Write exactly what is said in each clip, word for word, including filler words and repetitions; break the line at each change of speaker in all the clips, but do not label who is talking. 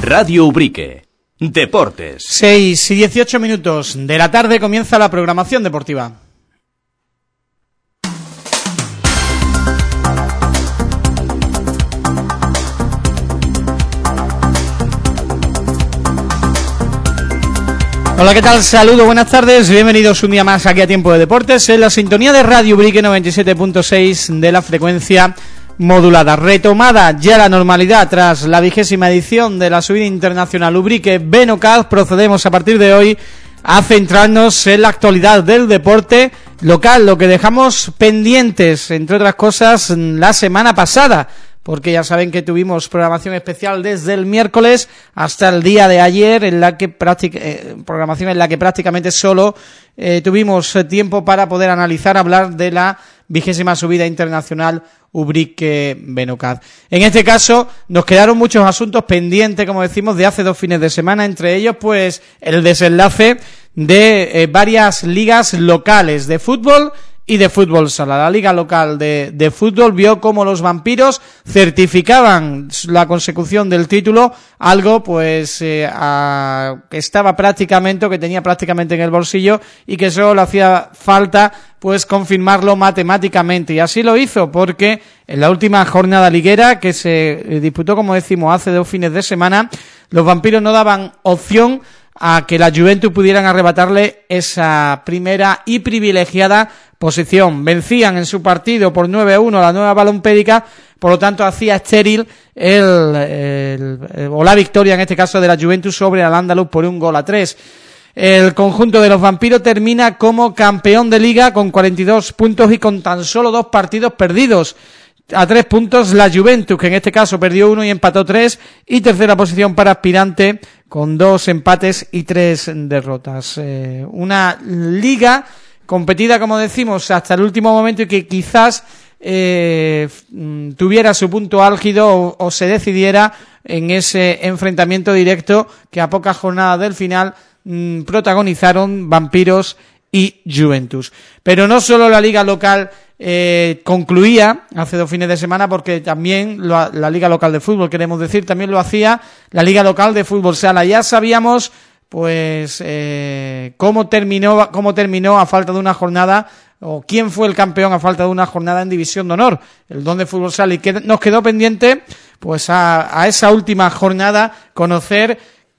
Radio Ubrique. Deportes.
seis y dieciocho minutos de la tarde comienza la programación deportiva. Hola, ¿qué tal? Saludos, buenas tardes, bienvenidos un día más aquí a Tiempo de Deportes en la sintonía de Radio Ubrique noventa y siete punto seis de la frecuencia modulada. Retomada ya la normalidad tras la vigésima edición de la subida internacional Ubrique Benocaz, procedemos a partir de hoy a centrarnos en la actualidad del deporte local, lo que dejamos pendientes, entre otras cosas, la semana pasada, porque ya saben que tuvimos programación especial desde el miércoles hasta el día de ayer, en la que práctica, eh, programación en la que prácticamente solo eh, tuvimos tiempo para poder analizar, hablar de la vigésima subida internacional Ubrique Benocaz. En este caso nos quedaron muchos asuntos pendientes, como decimos, de hace dos fines de semana, entre ellos pues el desenlace de eh, varias ligas locales de fútbol y de fútbol sala. La liga local de, de fútbol vio cómo los vampiros certificaban la consecución del título, algo pues eh, a, que estaba prácticamente, o que tenía prácticamente en el bolsillo, y que solo le hacía falta pues confirmarlo matemáticamente, y así lo hizo, porque en la última jornada liguera que se disputó, como decimos, hace dos fines de semana, los vampiros no daban opción a que la Juventus pudieran arrebatarle esa primera y privilegiada posición. Vencían en su partido por nueve a uno a la Nueva Balompédica, por lo tanto hacía estéril el, el, el, o la victoria en este caso de la Juventus sobre el Andaluz por un gol a tres. El conjunto de los vampiros termina como campeón de liga con cuarenta y dos puntos y con tan solo dos partidos perdidos. A tres puntos la Juventus, que en este caso perdió uno y empató tres, y tercera posición para aspirante con dos empates y tres derrotas. Eh, una liga competida, como decimos, hasta el último momento, y que quizás eh, tuviera su punto álgido o, o se decidiera en ese enfrentamiento directo que a pocas jornadas del final mmm, protagonizaron vampiros y Juventus. Pero no solo la liga local eh, concluía hace dos fines de semana, porque también lo, la liga local de fútbol, queremos decir, también lo hacía la liga local de fútbol sala. Ya sabíamos pues eh, cómo terminó cómo terminó a falta de una jornada, o quién fue el campeón a falta de una jornada en División de Honor, el Don de Fútbol Sala, y que nos quedó pendiente pues a, a esa última jornada conocer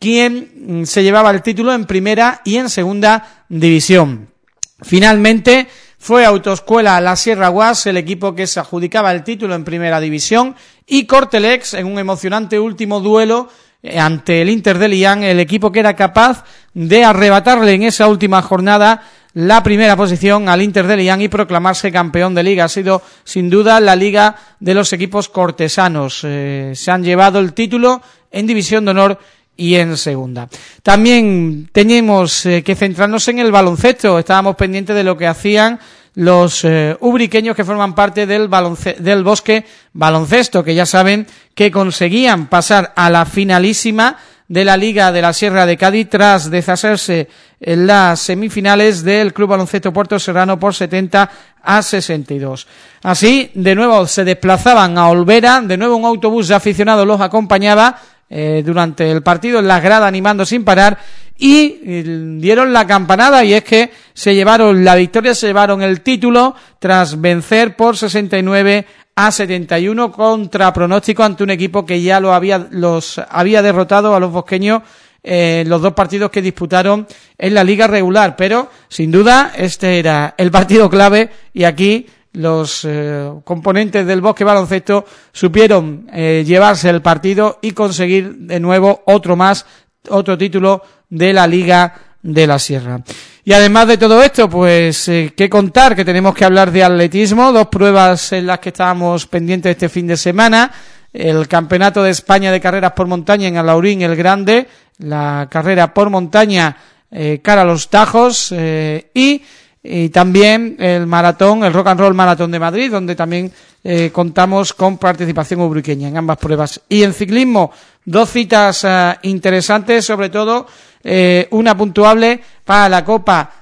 quién se llevaba el título en primera y en segunda división. Finalmente fue Autoescuela La Sierra Guas el equipo que se adjudicaba el título en primera división, y Cortelex, en un emocionante último duelo ante el Inter de Lián, el equipo que era capaz de arrebatarle en esa última jornada la primera posición al Inter de Lián y proclamarse campeón de liga. Ha sido sin duda la liga de los equipos cortesanos. Eh, se han llevado el título en División de Honor y en segunda. También teníamos eh, que centrarnos en el baloncesto. Estábamos pendientes de lo que hacían los eh, ubriqueños que forman parte del, balonce- del Bosque Baloncesto, que ya saben que conseguían pasar a la finalísima de la Liga de la Sierra de Cádiz tras deshacerse en las semifinales del Club Baloncesto Puerto Serrano por setenta a sesenta y dos. Así, de nuevo se desplazaban a Olvera, de nuevo un autobús de aficionados los acompañaba eh, durante el partido en las gradas animando sin parar, y eh, dieron la campanada, y es que se llevaron la victoria, se llevaron el título tras vencer por sesenta y nueve a setenta y uno contra pronóstico ante un equipo que ya lo había los había derrotado a los bosqueños en eh, los dos partidos que disputaron en la liga regular. Pero sin duda este era el partido clave, y aquí los eh, componentes del Bosque Baloncesto supieron eh, llevarse el partido y conseguir de nuevo otro más, otro título de la Liga de la Sierra. Y además de todo esto, pues eh, qué contar, que tenemos que hablar de atletismo, dos pruebas en las que estábamos pendientes este fin de semana: el Campeonato de España de Carreras por Montaña en Alaurín el Grande, la carrera por montaña eh, cara a los Tajos, eh, y, y también el maratón, el Rock and Roll Maratón de Madrid, donde también eh, contamos con participación ubriqueña en ambas pruebas. Y en ciclismo, dos citas uh, interesantes, sobre todo eh, una puntuable para la Copa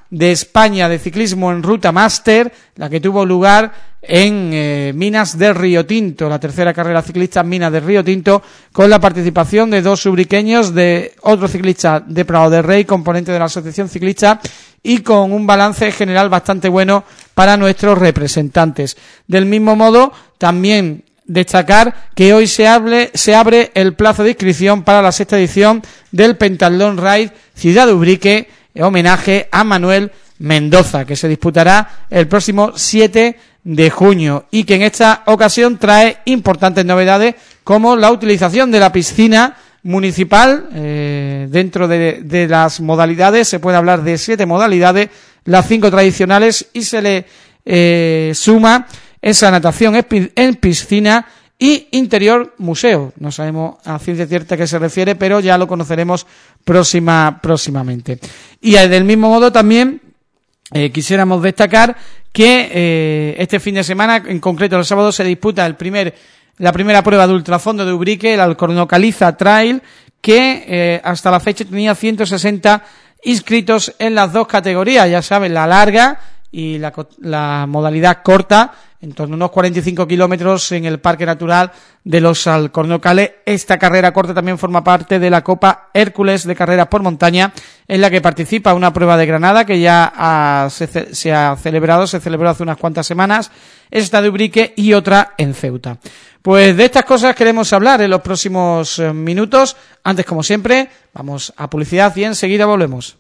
de España de ciclismo en ruta máster, la que tuvo lugar en eh, Minas de Río Tinto, la tercera carrera ciclista en Minas de Río Tinto, con la participación de dos ubriqueños, de otro ciclista de Prado de Rey, componente de la Asociación Ciclista, y con un balance general bastante bueno para nuestros representantes. Del mismo modo, también destacar que hoy se abre, se abre el plazo de inscripción para la sexta edición del Pentatlón Ride Ciudad de Ubrique, en homenaje a Manuel Mendoza, que se disputará el próximo siete de junio y que en esta ocasión trae importantes novedades como la utilización de la piscina municipal. Eh, dentro de, de las modalidades se puede hablar de siete modalidades, las cinco tradicionales, y se le eh, suma esa natación en piscina y interior museo. No sabemos a ciencia cierta a qué se refiere, pero ya lo conoceremos próxima próximamente. Y del mismo modo también eh, quisiéramos destacar que eh, este fin de semana, en concreto el sábado, se disputa el primer la primera prueba de ultrafondo de Ubrique, el Alcornocaliza Trail, que eh, hasta la fecha tenía ciento sesenta inscritos en las dos categorías, ya saben, la larga y la, la modalidad corta, en torno a unos cuarenta y cinco kilómetros en el Parque Natural de los Alcornocales. Esta carrera corta también forma parte de la Copa Hércules de carreras por montaña, en la que participa una prueba de Granada que ya ha, se, se ha celebrado, se celebró hace unas cuantas semanas, esta de Ubrique y otra en Ceuta. Pues de estas cosas queremos hablar en los próximos eh, minutos. Antes, como siempre, vamos a publicidad y enseguida volvemos.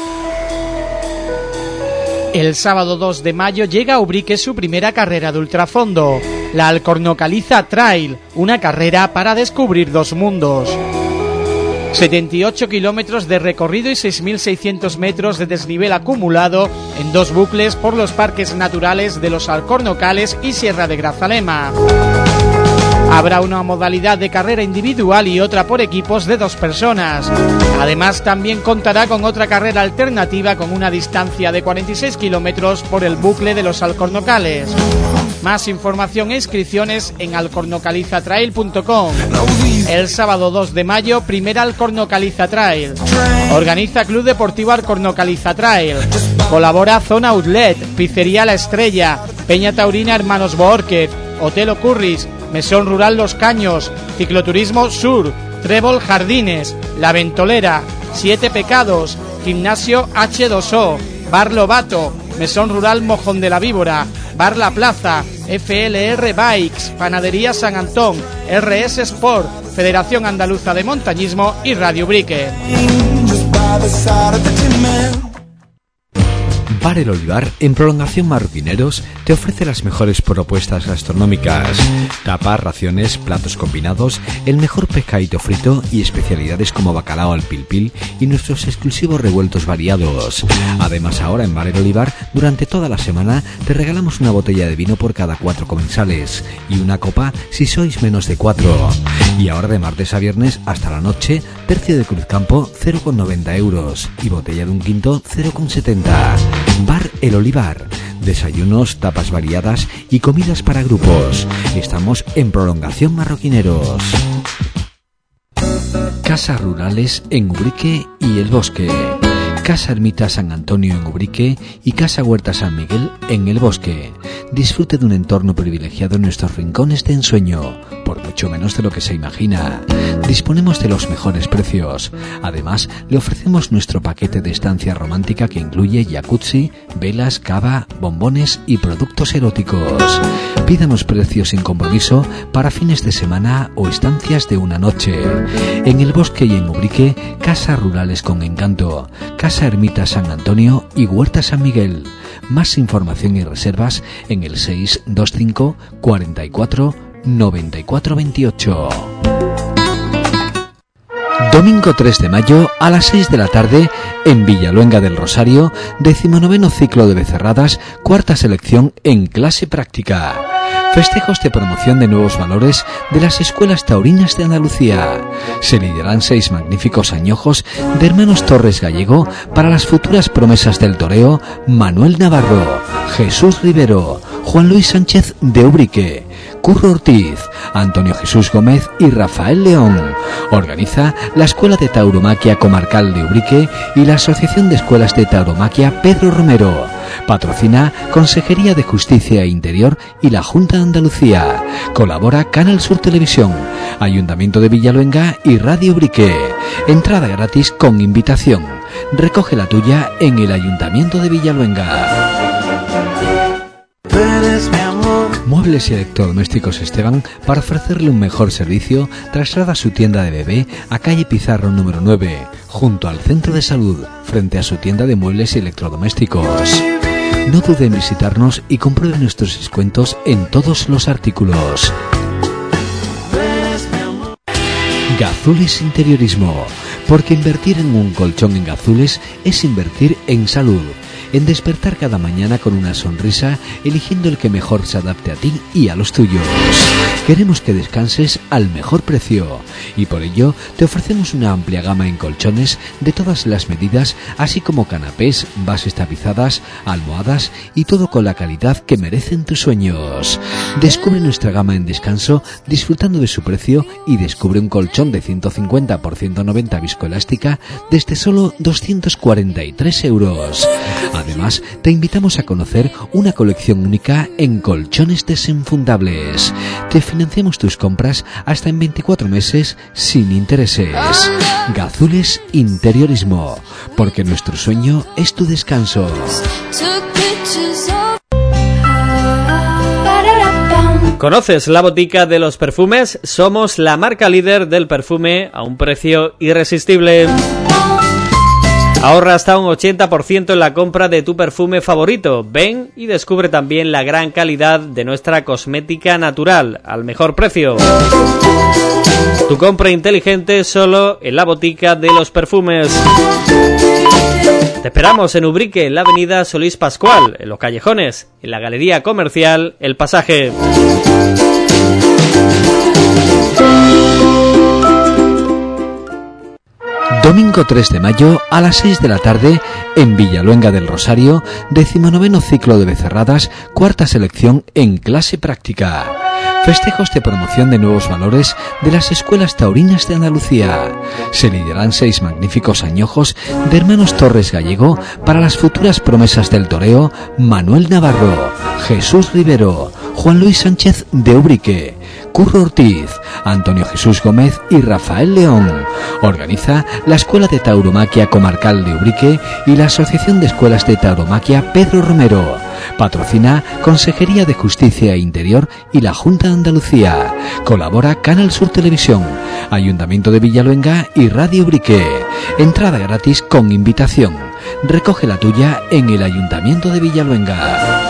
El sábado dos de mayo llega a Ubrique su primera carrera de ultrafondo, la Alcornocaliza Trail, una carrera para descubrir dos mundos. setenta y ocho kilómetros de recorrido y seis mil seiscientos metros de desnivel acumulado en dos bucles por los parques naturales de los Alcornocales y Sierra de Grazalema. Habrá una modalidad de carrera individual y otra por equipos de dos personas. Además, también contará con otra carrera alternativa con una distancia de cuarenta y seis kilómetros por el bucle de los Alcornocales. Más información e inscripciones en alcornocaliza trail punto com. El sábado dos de mayo, primera Alcornocaliza Trail. Organiza Club Deportivo Alcornocaliza Trail. Colabora Zona Outlet, Pizzería La Estrella, Peña Taurina Hermanos Boórquez, Hotel Ocurris, Mesón Rural Los Caños, Cicloturismo Sur, Trébol Jardines, La Ventolera, Siete Pecados, Gimnasio hache dos o, Bar Lobato, Mesón Rural Mojón de la Víbora, Bar La Plaza, F L R Bikes, Panadería San Antón, R S Sport, Federación Andaluza de Montañismo y Radio Ubrique.
Bar El Olivar, en Prolongación Marroquineros, te ofrece las mejores propuestas gastronómicas: tapas, raciones, platos combinados, el mejor pescadito frito y especialidades como bacalao al pil pil y nuestros exclusivos revueltos variados. Además, ahora en Bar El Olivar, durante toda la semana, te regalamos una botella de vino por cada cuatro comensales y una copa si sois menos de cuatro. Y ahora de martes a viernes hasta la noche, tercio de Cruzcampo cero coma noventa euros y botella de un quinto cero coma setenta. Bar El Olivar, desayunos, tapas variadas y comidas para grupos. Estamos en Prolongación Marroquineros. Casas rurales en Ubrique y El Bosque. Casa Ermita San Antonio en Ubrique y Casa Huerta San Miguel en El Bosque. Disfrute de un entorno privilegiado en nuestros rincones de ensueño, por mucho menos de lo que se imagina. Disponemos de los mejores precios. Además, le ofrecemos nuestro paquete de estancia romántica que incluye jacuzzi, velas, cava, bombones y productos eróticos. Pídanos precios sin compromiso para fines de semana o estancias de una noche. En El Bosque y en Ubrique, casas rurales con encanto. Casa Ermita San Antonio y Huerta San Miguel. Más información y reservas en el seis dos cinco, cuarenta y cuatro, noventa y cuatro veintiocho. Domingo tres de mayo a las seis de la tarde en Villaluenga del Rosario, decimonoveno ciclo de becerradas, cuarta selección en clase práctica. Festejos de promoción de nuevos valores de las escuelas taurinas de Andalucía. Se lidiarán seis magníficos añojos de hermanos Torres Gallego para las futuras promesas del toreo: Manuel Navarro, Jesús Rivero, Juan Luis Sánchez de Ubrique, Curro Ortiz, Antonio Jesús Gómez y Rafael León. Organiza la Escuela de Tauromaquia Comarcal de Ubrique y la Asociación de Escuelas de Tauromaquia Pedro Romero. Patrocina Consejería de Justicia e Interior y la Junta de Andalucía. Colabora Canal Sur Televisión, Ayuntamiento de Villaluenga y Radio Ubrique. Entrada gratis con invitación. Recoge la tuya en el Ayuntamiento de Villaluenga. Muebles y Electrodomésticos Esteban, para ofrecerle un mejor servicio, traslada su tienda de bebé a calle Pizarro número nueve, junto al Centro de Salud, frente a su tienda de muebles y electrodomésticos. No dude en visitarnos y compruebe nuestros descuentos en todos los artículos. Gazules Interiorismo, porque invertir en un colchón en Gazules es invertir en salud. En despertar cada mañana con una sonrisa, eligiendo el que mejor se adapte a ti y a los tuyos. Queremos que descanses al mejor precio y por ello te ofrecemos una amplia gama en colchones de todas las medidas, así como canapés, bases tapizadas, almohadas y todo con la calidad que merecen tus sueños. Descubre nuestra gama en descanso disfrutando de su precio y descubre un colchón de ciento cincuenta por ciento noventa viscoelástica desde solo doscientos cuarenta y tres euros. Además, te invitamos a conocer una colección única en colchones desenfundables. Te financiamos tus compras hasta en veinticuatro meses sin intereses. Gazules Interiorismo, porque nuestro sueño es tu descanso.
¿Conoces la botica de los perfumes? Somos la marca líder del perfume a un precio irresistible. Ahorra hasta un ochenta por ciento en la compra de tu perfume favorito. Ven y descubre también la gran calidad de nuestra cosmética natural al mejor precio. Tu compra inteligente solo en la botica de los perfumes. Te esperamos en Ubrique, en la avenida Solís Pascual, en los callejones, en la galería comercial El Pasaje.
Domingo tres de mayo a las seis de la tarde en Villaluenga del Rosario, decimonoveno ciclo de becerradas, cuarta selección en clase práctica. Festejos de promoción de nuevos valores de las escuelas taurinas de Andalucía. Se lidiarán seis magníficos añojos de hermanos Torres Gallego para las futuras promesas del toreo: Manuel Navarro, Jesús Rivero, Juan Luis Sánchez de Ubrique, Curro Ortiz, Antonio Jesús Gómez y Rafael León. Organiza la Escuela de Tauromaquia Comarcal de Ubrique y la Asociación de Escuelas de Tauromaquia Pedro Romero. Patrocina Consejería de Justicia e Interior y la Junta de Andalucía. Colabora Canal Sur Televisión, Ayuntamiento de Villaluenga y Radio Ubrique. Entrada gratis con invitación. Recoge la tuya en el Ayuntamiento de Villaluenga.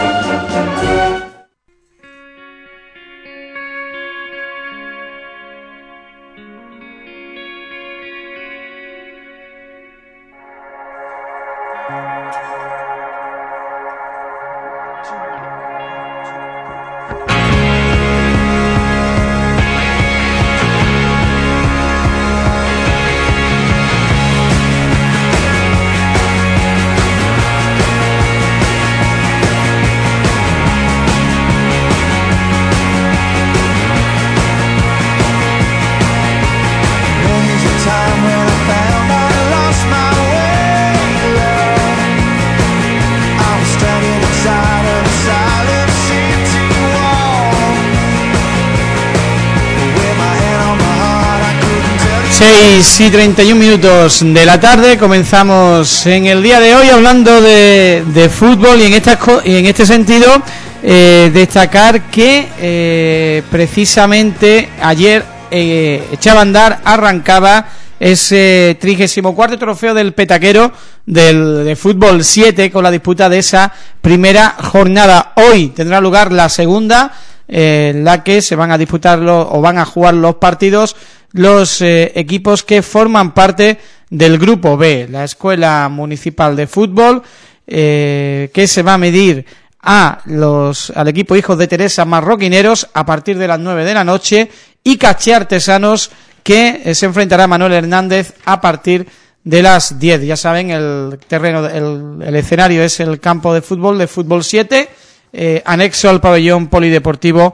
seis y treinta y un minutos de la tarde. Comenzamos en el día de hoy hablando de, de fútbol y en, estas, y en este sentido eh, destacar que eh, precisamente ayer eh, echaba a andar, arrancaba ese trigésimo cuarto trofeo del Petaquero del de fútbol siete con la disputa de esa primera jornada. Hoy tendrá lugar la segunda, eh, en la que se van a disputar los, o van a jugar los partidos los eh, equipos que forman parte del grupo B, la Escuela Municipal de Fútbol, eh, que se va a medir a los al equipo Hijos de Teresa Marroquineros a partir de las nueve de la noche, y Caché Artesanos, que eh, se enfrentará a Manuel Hernández a partir de las diez. Ya saben, el terreno, el, el escenario es el campo de fútbol de fútbol siete, eh, anexo al pabellón polideportivo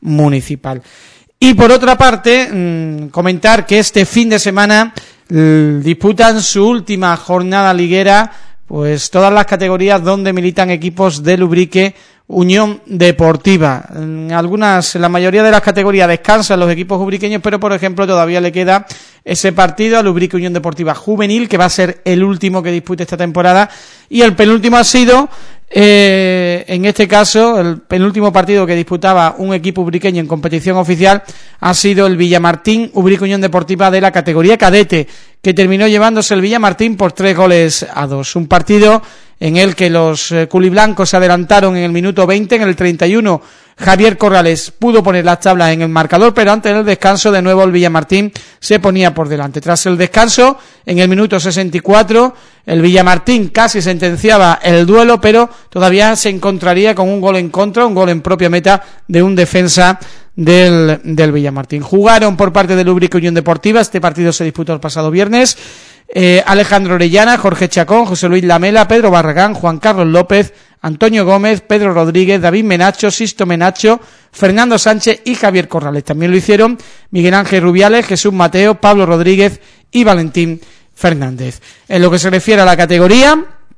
municipal. Y por otra parte, mmm, comentar que este fin de semana mmm, disputan su última jornada liguera pues todas las categorías donde militan equipos del Ubrique Unión Deportiva. En algunas, en la mayoría de las categorías descansan los equipos ubriqueños, pero por ejemplo todavía le queda ese partido al Ubrique Unión Deportiva Juvenil, que va a ser el último que dispute esta temporada, y el penúltimo ha sido, eh, en este caso, el penúltimo partido que disputaba un equipo ubriqueño en competición oficial ha sido el Villamartín Ubrique Unión Deportiva de la categoría cadete, que terminó llevándose el Villamartín por tres goles a dos. Un partido en el que los eh, culiblancos se adelantaron en el minuto veinte, en el treinta y uno Javier Corrales pudo poner las tablas en el marcador, pero antes del descanso de nuevo el Villamartín se ponía por delante. Tras el descanso, en el minuto sesenta y cuatro, el Villamartín casi sentenciaba el duelo, pero todavía se encontraría con un gol en contra, un gol en propia meta de un defensa del, del Villamartín. Jugaron por parte del Ubrique Unión Deportiva, este partido se disputó el pasado viernes, Eh, Alejandro Orellana, Jorge Chacón, José Luis Lamela, Pedro Barragán, Juan Carlos López, Antonio Gómez, Pedro Rodríguez, David Menacho, Sisto Menacho, Fernando Sánchez y Javier Corrales. También lo hicieron Miguel Ángel Rubiales, Jesús Mateo, Pablo Rodríguez y Valentín Fernández. En lo que se refiere a la categoría,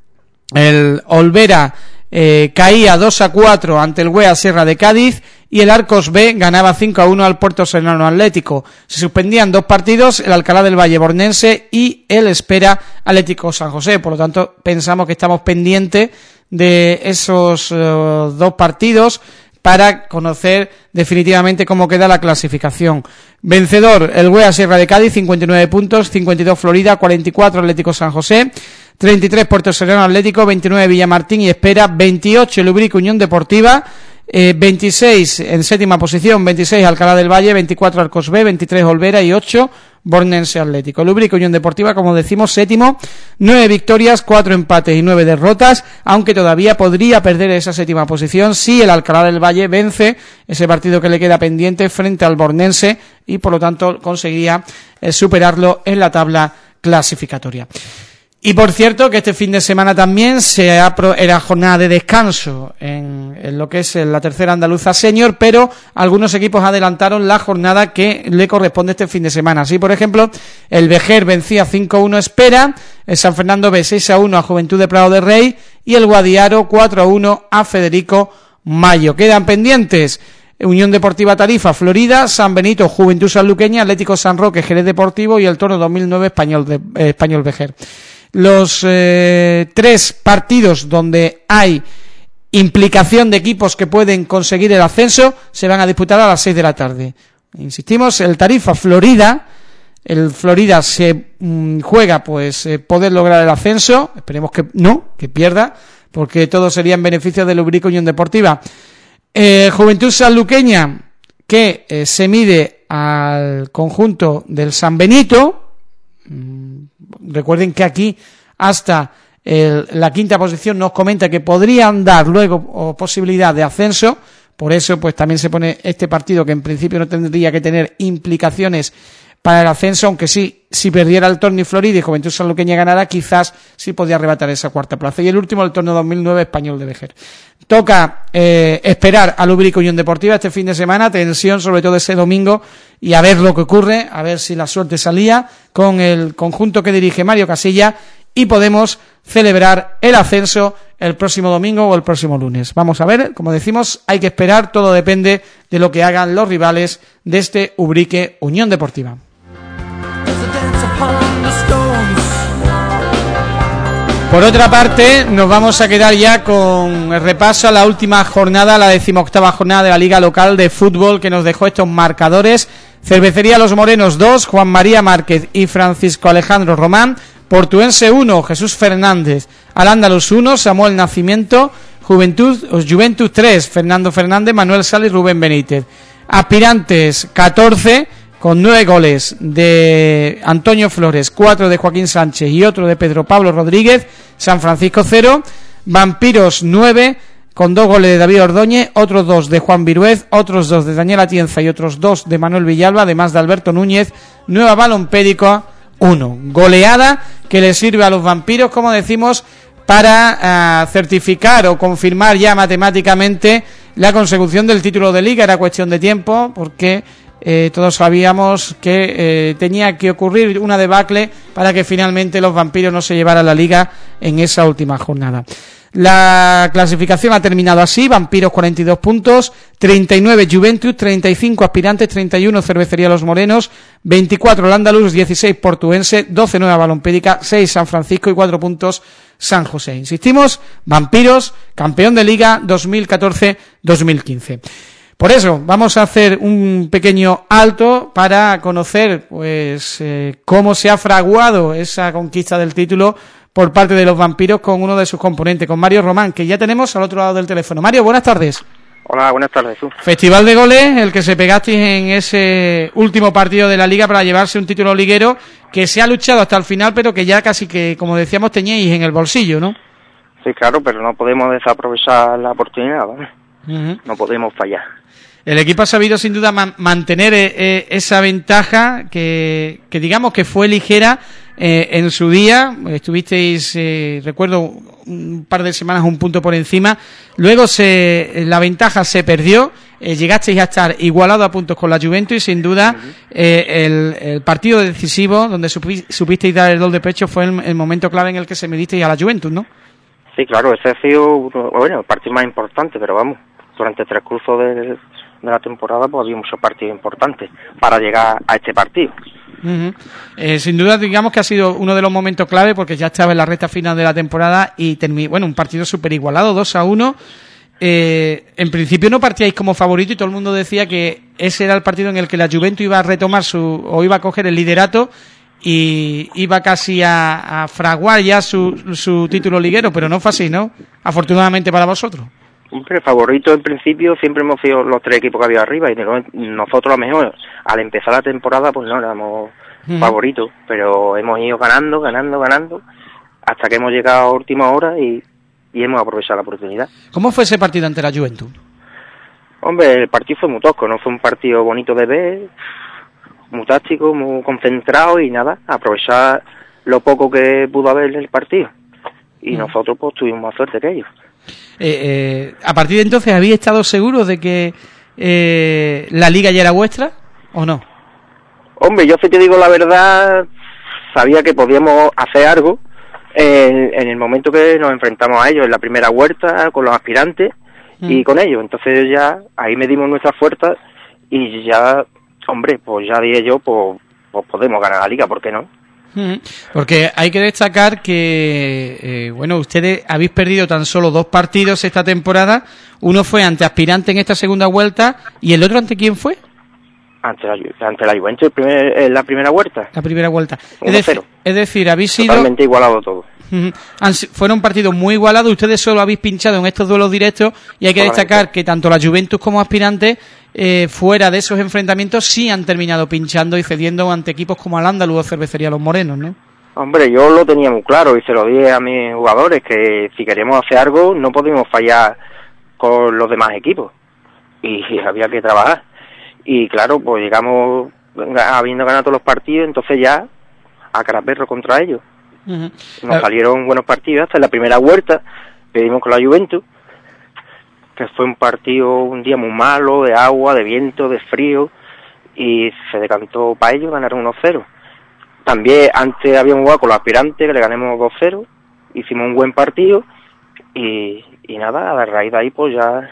el Olvera eh, caía dos a cuatro ante el Huea Sierra de Cádiz y el Arcos B ganaba cinco a uno al Puerto Serrano Atlético. Se suspendían dos partidos, el Alcalá del Valle Bornense y el Espera Atlético San José. Por lo tanto, pensamos que estamos pendientes de esos uh, dos partidos para conocer definitivamente cómo queda la clasificación. Vencedor, el Huea Sierra de Cádiz, cincuenta y nueve puntos, cincuenta y dos Florida, cuarenta y cuatro Atlético San José, treinta y tres Puerto Serrano Atlético, veintinueve Villamartín y Espera, veintiocho el Ubrique Unión Deportiva, eh, veintiséis en séptima posición, veintiséis Alcalá del Valle, veinticuatro Arcos B, veintitrés Olvera y ocho Bornense Atlético. El Ubrique Unión Deportiva, como decimos, séptimo, nueve victorias, cuatro empates y nueve derrotas, aunque todavía podría perder esa séptima posición si el Alcalá del Valle vence ese partido que le queda pendiente frente al Bornense y por lo tanto conseguiría eh, superarlo en la tabla clasificatoria. Y por cierto que este fin de semana también se ha pro, era jornada de descanso en, en lo que es la tercera andaluza senior, pero algunos equipos adelantaron la jornada que le corresponde este fin de semana. Así, por ejemplo, el Vejer vencía cinco a uno Espera, el San Fernando B seis a uno a Juventud de Prado de Rey y el Guadiaro cuatro a uno a Federico Mayo. Quedan pendientes Unión Deportiva Tarifa, Florida, San Benito, Juventud Sanluqueña, Atlético San Roque, Jerez Deportivo y el Torno dos mil nueve Español, de, eh, Español Vejer. Los eh, tres partidos donde hay implicación de equipos que pueden conseguir el ascenso se van a disputar a las seis de la tarde. Insistimos, el Tarifa Florida, el Florida se mmm, juega pues eh, poder lograr el ascenso, esperemos que no, que pierda, porque todo sería en beneficio del Ubrique Unión Deportiva. Eh, Juventud Sanluqueña, que eh, se mide al conjunto del San Benito. Recuerden que aquí hasta el, la quinta posición nos comenta que podrían dar luego o posibilidad de ascenso, por eso pues también se pone este partido que en principio no tendría que tener implicaciones para el ascenso, aunque sí, si perdiera el Torneo Florida y Juventud Sanluqueña ganara, quizás sí podría arrebatar esa cuarta plaza. Y el último, el Torneo dos mil nueve Español de Vejer. Toca eh, esperar al Ubrique Unión Deportiva este fin de semana, tensión sobre todo ese domingo y a ver lo que ocurre, a ver si la suerte salía con el conjunto que dirige Mario Casilla y podemos celebrar el ascenso el próximo domingo o el próximo lunes. Vamos a ver, como decimos, hay que esperar, todo depende de lo que hagan los rivales de este Ubrique Unión Deportiva. Por otra parte, nos vamos a quedar ya con el repaso a la última jornada, la decimoctava jornada de la Liga Local de Fútbol, que nos dejó estos marcadores. Cervecería Los Morenos dos, Juan María Márquez y Francisco Alejandro Román. Portuense uno, Jesús Fernández. Al-Ándalus uno, Samuel Nacimiento. Juventud, Juventud tres, Fernando Fernández, Manuel Sala y Rubén Benítez. Aspirantes catorce, con nueve goles de Antonio Flores, cuatro de Joaquín Sánchez y otro de Pedro Pablo Rodríguez. San Francisco cero, Vampiros nueve, con dos goles de David Ordóñez, otros dos de Juan Viruez, otros dos de Daniel Atienza y otros dos de Manuel Villalba, además de Alberto Núñez. Nueva Balompédico uno. Goleada que le sirve a los Vampiros, como decimos, para uh, certificar o confirmar ya matemáticamente la consecución del título de Liga era cuestión de tiempo, porque eh, todos sabíamos que eh, tenía que ocurrir una debacle para que finalmente los vampiros no se llevaran la Liga en esa última jornada. La clasificación ha terminado así: Vampiros cuarenta y dos puntos, treinta y nueve Juventus, treinta y cinco Aspirantes, treinta y uno Cervecería Los Morenos, veinticuatro el Andaluz, dieciséis Portuense, doce Nueva Balompédica, seis San Francisco y cuatro puntos San José. Insistimos, Vampiros, campeón de Liga dos mil catorce dos mil quince. Por eso vamos a hacer un pequeño alto para conocer pues eh, cómo se ha fraguado esa conquista del título por parte de los vampiros con uno de sus componentes, con Mario Román, que ya tenemos al otro lado del teléfono. Mario, buenas tardes.
Hola, buenas tardes. ¿Tú?
Festival de goles, el que se pegasteis en ese último partido de la Liga para llevarse un título liguero que se ha luchado hasta el final, pero que ya casi que, como decíamos, teníais en el bolsillo, ¿no?
Sí, claro, pero no podemos desaprovechar la oportunidad, ¿vale?
Uh-huh.
No podemos fallar.
El equipo ha sabido sin duda man- mantener eh, esa ventaja que, que digamos que fue ligera eh, en su día. Estuvisteis, eh, recuerdo, un par de semanas un punto por encima. Luego se la ventaja se perdió. Eh, llegasteis a estar igualado a puntos con la Juventus y sin duda uh-huh. eh, el, el partido decisivo donde supi- supisteis dar el gol de pecho fue el, el momento clave en el que se medisteis a la Juventus, ¿no?
Sí, claro, ese ha sido bueno, el partido más importante, pero vamos, durante el transcurso de, de la temporada pues había muchos partidos importantes para llegar a este partido.
Uh-huh. Eh, sin duda, digamos que ha sido uno de los momentos clave porque ya estaba en la recta final de la temporada y terminó, bueno, un partido súper igualado, dos a uno. Eh, en principio no partíais como favorito y todo el mundo decía que ese era el partido en el que la Juventus iba a retomar su, o iba a coger el liderato y iba casi a, a fraguar ya su, su título liguero, pero no fue así, ¿no? Afortunadamente para vosotros.
Hombre, favorito en principio siempre hemos sido los tres equipos que había arriba y nosotros a lo mejor al empezar la temporada pues no éramos uh-huh. favoritos, pero hemos ido ganando, ganando, ganando hasta que hemos llegado a última hora y, y hemos aprovechado la oportunidad.
¿Cómo fue ese partido ante la Juventus?
Hombre, el partido fue muy tosco, no fue un partido bonito de ver, muy táctico, muy concentrado y nada, aprovechar lo poco que pudo haber en el partido y uh-huh. nosotros pues tuvimos más suerte que ellos.
Eh, eh, a partir de entonces, ¿habéis estado seguros de que eh, la Liga ya era vuestra o no?
Hombre, yo si te digo la verdad, sabía que podíamos hacer algo en, en el momento que nos enfrentamos a ellos, en la primera vuelta, con los aspirantes mm. y con ellos. Entonces ya ahí medimos nuestras fuerzas y ya, hombre, pues ya dije yo, pues, pues podemos ganar la Liga, ¿por qué no?
Porque hay que destacar que, eh, bueno, ustedes habéis perdido tan solo dos partidos esta temporada. Uno fue ante Aspirante en esta segunda vuelta y el otro ante quién fue?
Ante la, ante la Juventus primer, en la primera vuelta.
La primera vuelta. Es decir, es decir, habéis sido
totalmente igualado todo.
Uh-huh. Han, fueron partidos muy igualados. Ustedes solo habéis pinchado en estos duelos directos y hay que destacar que tanto la Juventus como Aspirantes eh, fuera de esos enfrentamientos sí han terminado pinchando y cediendo ante equipos como el Andaluz o Cervecería Los Morenos, ¿no?
Hombre, yo lo tenía muy claro y se lo dije a mis jugadores que si queremos hacer algo no podemos fallar con los demás equipos y había que trabajar. Y claro, pues llegamos habiendo ganado todos los partidos, entonces ya a caraperro contra ellos. Uh-huh. Nos salieron buenos partidos hasta en la primera vuelta, pedimos con la Juventus, que fue un partido un día muy malo, de agua, de viento, de frío, y se decantó para ellos, ganaron uno cero. También antes habíamos jugado con los Aspirantes, que le ganamos dos cero, hicimos un buen partido, y, y nada, a raíz de ahí pues ya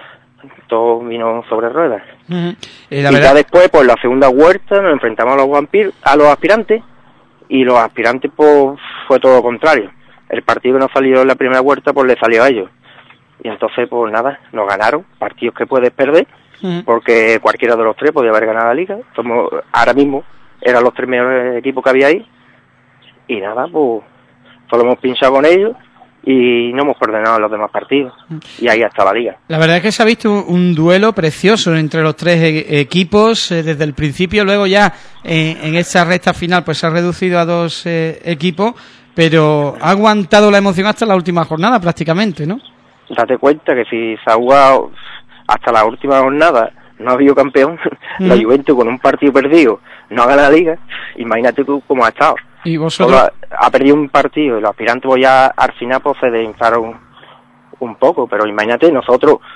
todo vino sobre ruedas. Uh-huh. Y, la y verdad... ya después, pues la segunda vuelta, nos enfrentamos a los vampiros, a los Aspirantes, y los Aspirantes pues fue todo lo contrario. El partido que nos salió en la primera vuelta pues le salió a ellos. Y entonces pues nada, nos ganaron, partidos que puedes perder, uh-huh. porque cualquiera de los tres podía haber ganado la Liga. Somos, ahora mismo eran los tres mejores equipos que había ahí. Y nada, pues solo hemos pinchado con ellos y no hemos coordinado los demás partidos. Y ahí está la Liga. La
verdad es que se ha visto un duelo precioso entre los tres e- equipos eh, desde el principio. Luego ya eh, en esta recta final pues se ha reducido a dos eh, equipos, pero ha aguantado la emoción hasta la última jornada prácticamente, ¿no?
Date cuenta que si se ha jugado hasta la última jornada, no ha habido campeón, mm. la Juventus con un partido perdido no ha ganado la Liga, imagínate tú cómo ha estado.
¿Y vosotros?
Ha, ha perdido un partido y los Aspirantes pues ya al final pues se desinflaron un, un poco, pero imagínate nosotros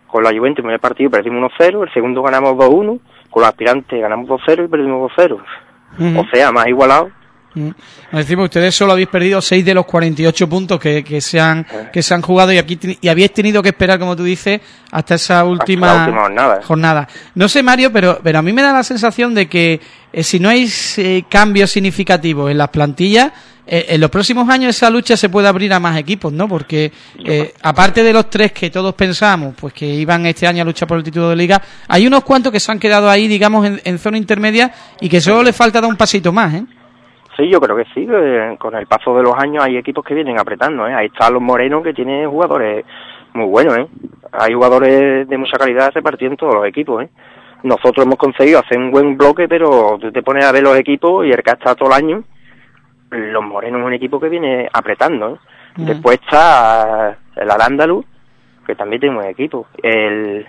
con la Juventus, el primer partido perdimos uno cero, el segundo ganamos dos uno, con los aspirantes ganamos dos cero y perdimos dos cero. Uh-huh. O sea, más igualado.
Uh-huh. Es decir, ustedes solo habéis perdido seis de los cuarenta y ocho puntos que, que, se han, uh-huh. que se han jugado y aquí y habéis tenido que esperar, como tú dices, hasta esa última,
hasta la última jornada.
jornada. No sé, Mario, pero, pero a mí me da la sensación de que eh, si no hay eh, cambios significativos en las plantillas, Eh, en los próximos años esa lucha se puede abrir a más equipos, ¿no? Porque eh, aparte de los tres que todos pensamos pues que iban este año a luchar por el título de Liga, hay unos cuantos que se han quedado ahí, digamos, en, en zona intermedia y que solo les falta dar un pasito más, ¿eh?
Sí, yo creo que sí, que con el paso de los años hay equipos que vienen apretando, ¿eh? Ahí está los Morenos, que tiene jugadores muy buenos, ¿eh? Hay jugadores de mucha calidad repartidos en todos los equipos, ¿eh? Nosotros hemos conseguido hacer un buen bloque, pero tú te pones a ver los equipos y el que está todo el año, los Morenos es un equipo que viene apretando, ¿eh? Uh-huh. Después está el Al-Ándalus, que también tiene un buen equipo. El,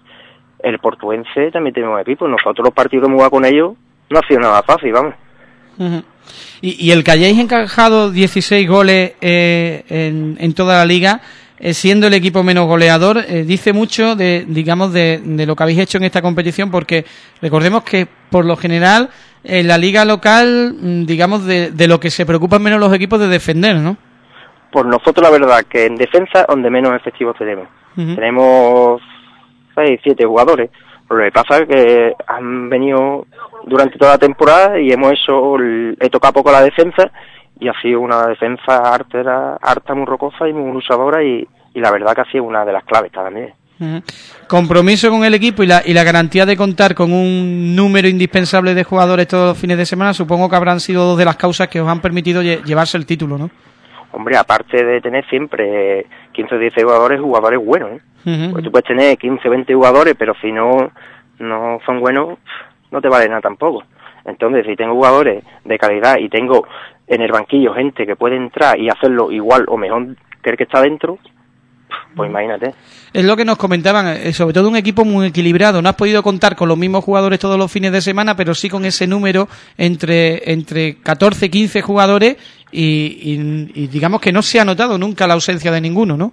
el Portuense también tiene un buen equipo. Nosotros los partidos que hemos jugado con ellos no ha sido nada fácil, vamos.
Uh-huh. Y, y el que hayáis encajado dieciséis goles eh, en, en toda la liga, eh, siendo el equipo menos goleador, eh, dice mucho de, digamos, de, de lo que habéis hecho en esta competición, porque recordemos que por lo general en la liga local, digamos, de, de lo que se preocupan menos los equipos de defender, ¿no?
Por nosotros la verdad que en defensa donde menos efectivos tenemos. Uh-huh. Tenemos seis, siete jugadores. Lo que pasa es que han venido durante toda la temporada y hemos hecho, he tocado poco la defensa y ha sido una defensa harta, harta muy rocosa y muy luchadora y, y la verdad que ha sido una de las claves también.
Uh-huh. Compromiso con el equipo y la, y la garantía de contar con un número indispensable de jugadores todos los fines de semana, supongo que habrán sido dos de las causas que os han permitido lle- llevarse el título, ¿no?
Hombre, aparte de tener siempre quince o diez jugadores, jugadores buenos, ¿eh? Uh-huh. Pues tú puedes tener quince o veinte jugadores, pero si no, no son buenos, no te vale nada tampoco. Entonces, si tengo jugadores de calidad y tengo en el banquillo gente que puede entrar y hacerlo igual o mejor que el que está dentro, pues imagínate.
Es lo que nos comentaban, sobre todo un equipo muy equilibrado. No has podido contar con los mismos jugadores todos los fines de semana, pero sí con ese número entre entre catorce, quince jugadores y, y, y digamos que no se ha notado nunca la ausencia de ninguno, ¿no?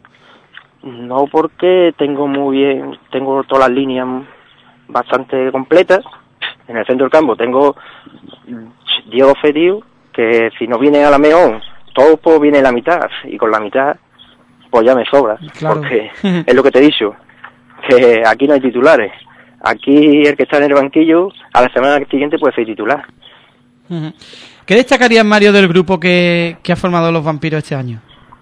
No, porque tengo muy bien, tengo todas las líneas bastante completas. En el centro del campo tengo diez o doce tíos que si no viene a la mejor, todo pues viene a la mitad y con la mitad pues ya me sobra, claro. Porque es lo que te he dicho, que aquí no hay titulares. Aquí el que está en el banquillo, a la semana siguiente puede ser titular.
¿Qué destacarías, Mario, del grupo que, que ha formado los Vampiros este año?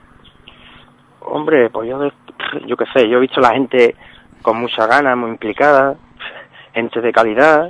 Hombre, pues yo, yo qué sé, yo he visto a la gente con mucha ganas, muy implicada, gente de calidad,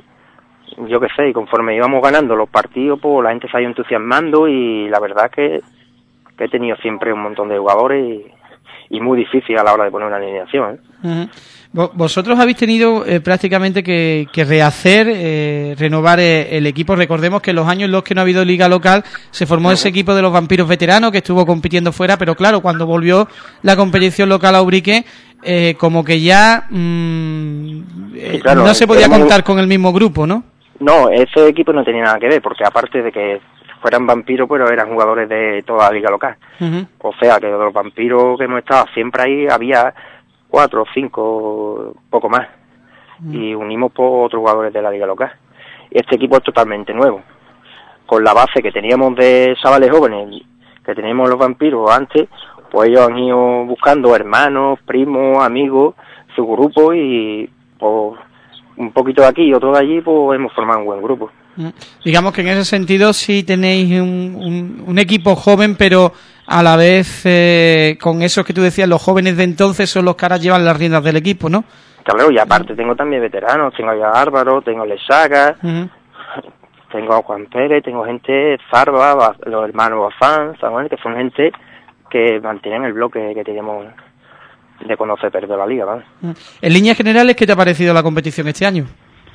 yo qué sé, y conforme íbamos ganando los partidos, pues la gente se ha ido entusiasmando y la verdad que, que he tenido siempre un montón de jugadores y y muy difícil a la hora de poner una alineación, ¿eh?
Uh-huh. Vosotros habéis tenido eh, prácticamente que, que rehacer, eh, renovar eh, el equipo. Recordemos que en los años en los que no ha habido liga local se formó uh-huh. ese equipo de los Vampiros veteranos que estuvo compitiendo fuera, pero claro, cuando volvió la competición local a Ubrique, eh, como que ya mmm, sí, claro, no se podía contar un... con el mismo grupo, ¿no?
No, ese equipo no tenía nada que ver, porque aparte de que fueran vampiros, pero eran jugadores de toda la liga local. Uh-huh. O sea, que de los vampiros que hemos estado siempre ahí, había cuatro o cinco, poco más. Uh-huh. Y unimos por otros jugadores de la liga local. Y este equipo es totalmente nuevo. Con la base que teníamos de chavales jóvenes, que teníamos los vampiros antes, pues ellos han ido buscando hermanos, primos, amigos, su grupo y pues un poquito de aquí y otro de allí, pues hemos formado un buen grupo.
Digamos que en ese sentido sí tenéis un, un, un equipo joven, pero a la vez eh, con esos que tú decías, los jóvenes de entonces son los que ahora llevan las riendas del equipo, ¿no?
Claro, y aparte tengo también veteranos, tengo a Álvaro, tengo a Lesaga, uh-huh. tengo a Juan Pérez, tengo gente, Zarba, los hermanos Bazán, Samuel, que son gente que mantienen el bloque que tenemos de conocer perder la liga, ¿vale?
En líneas generales, ¿qué te ha parecido la competición este año?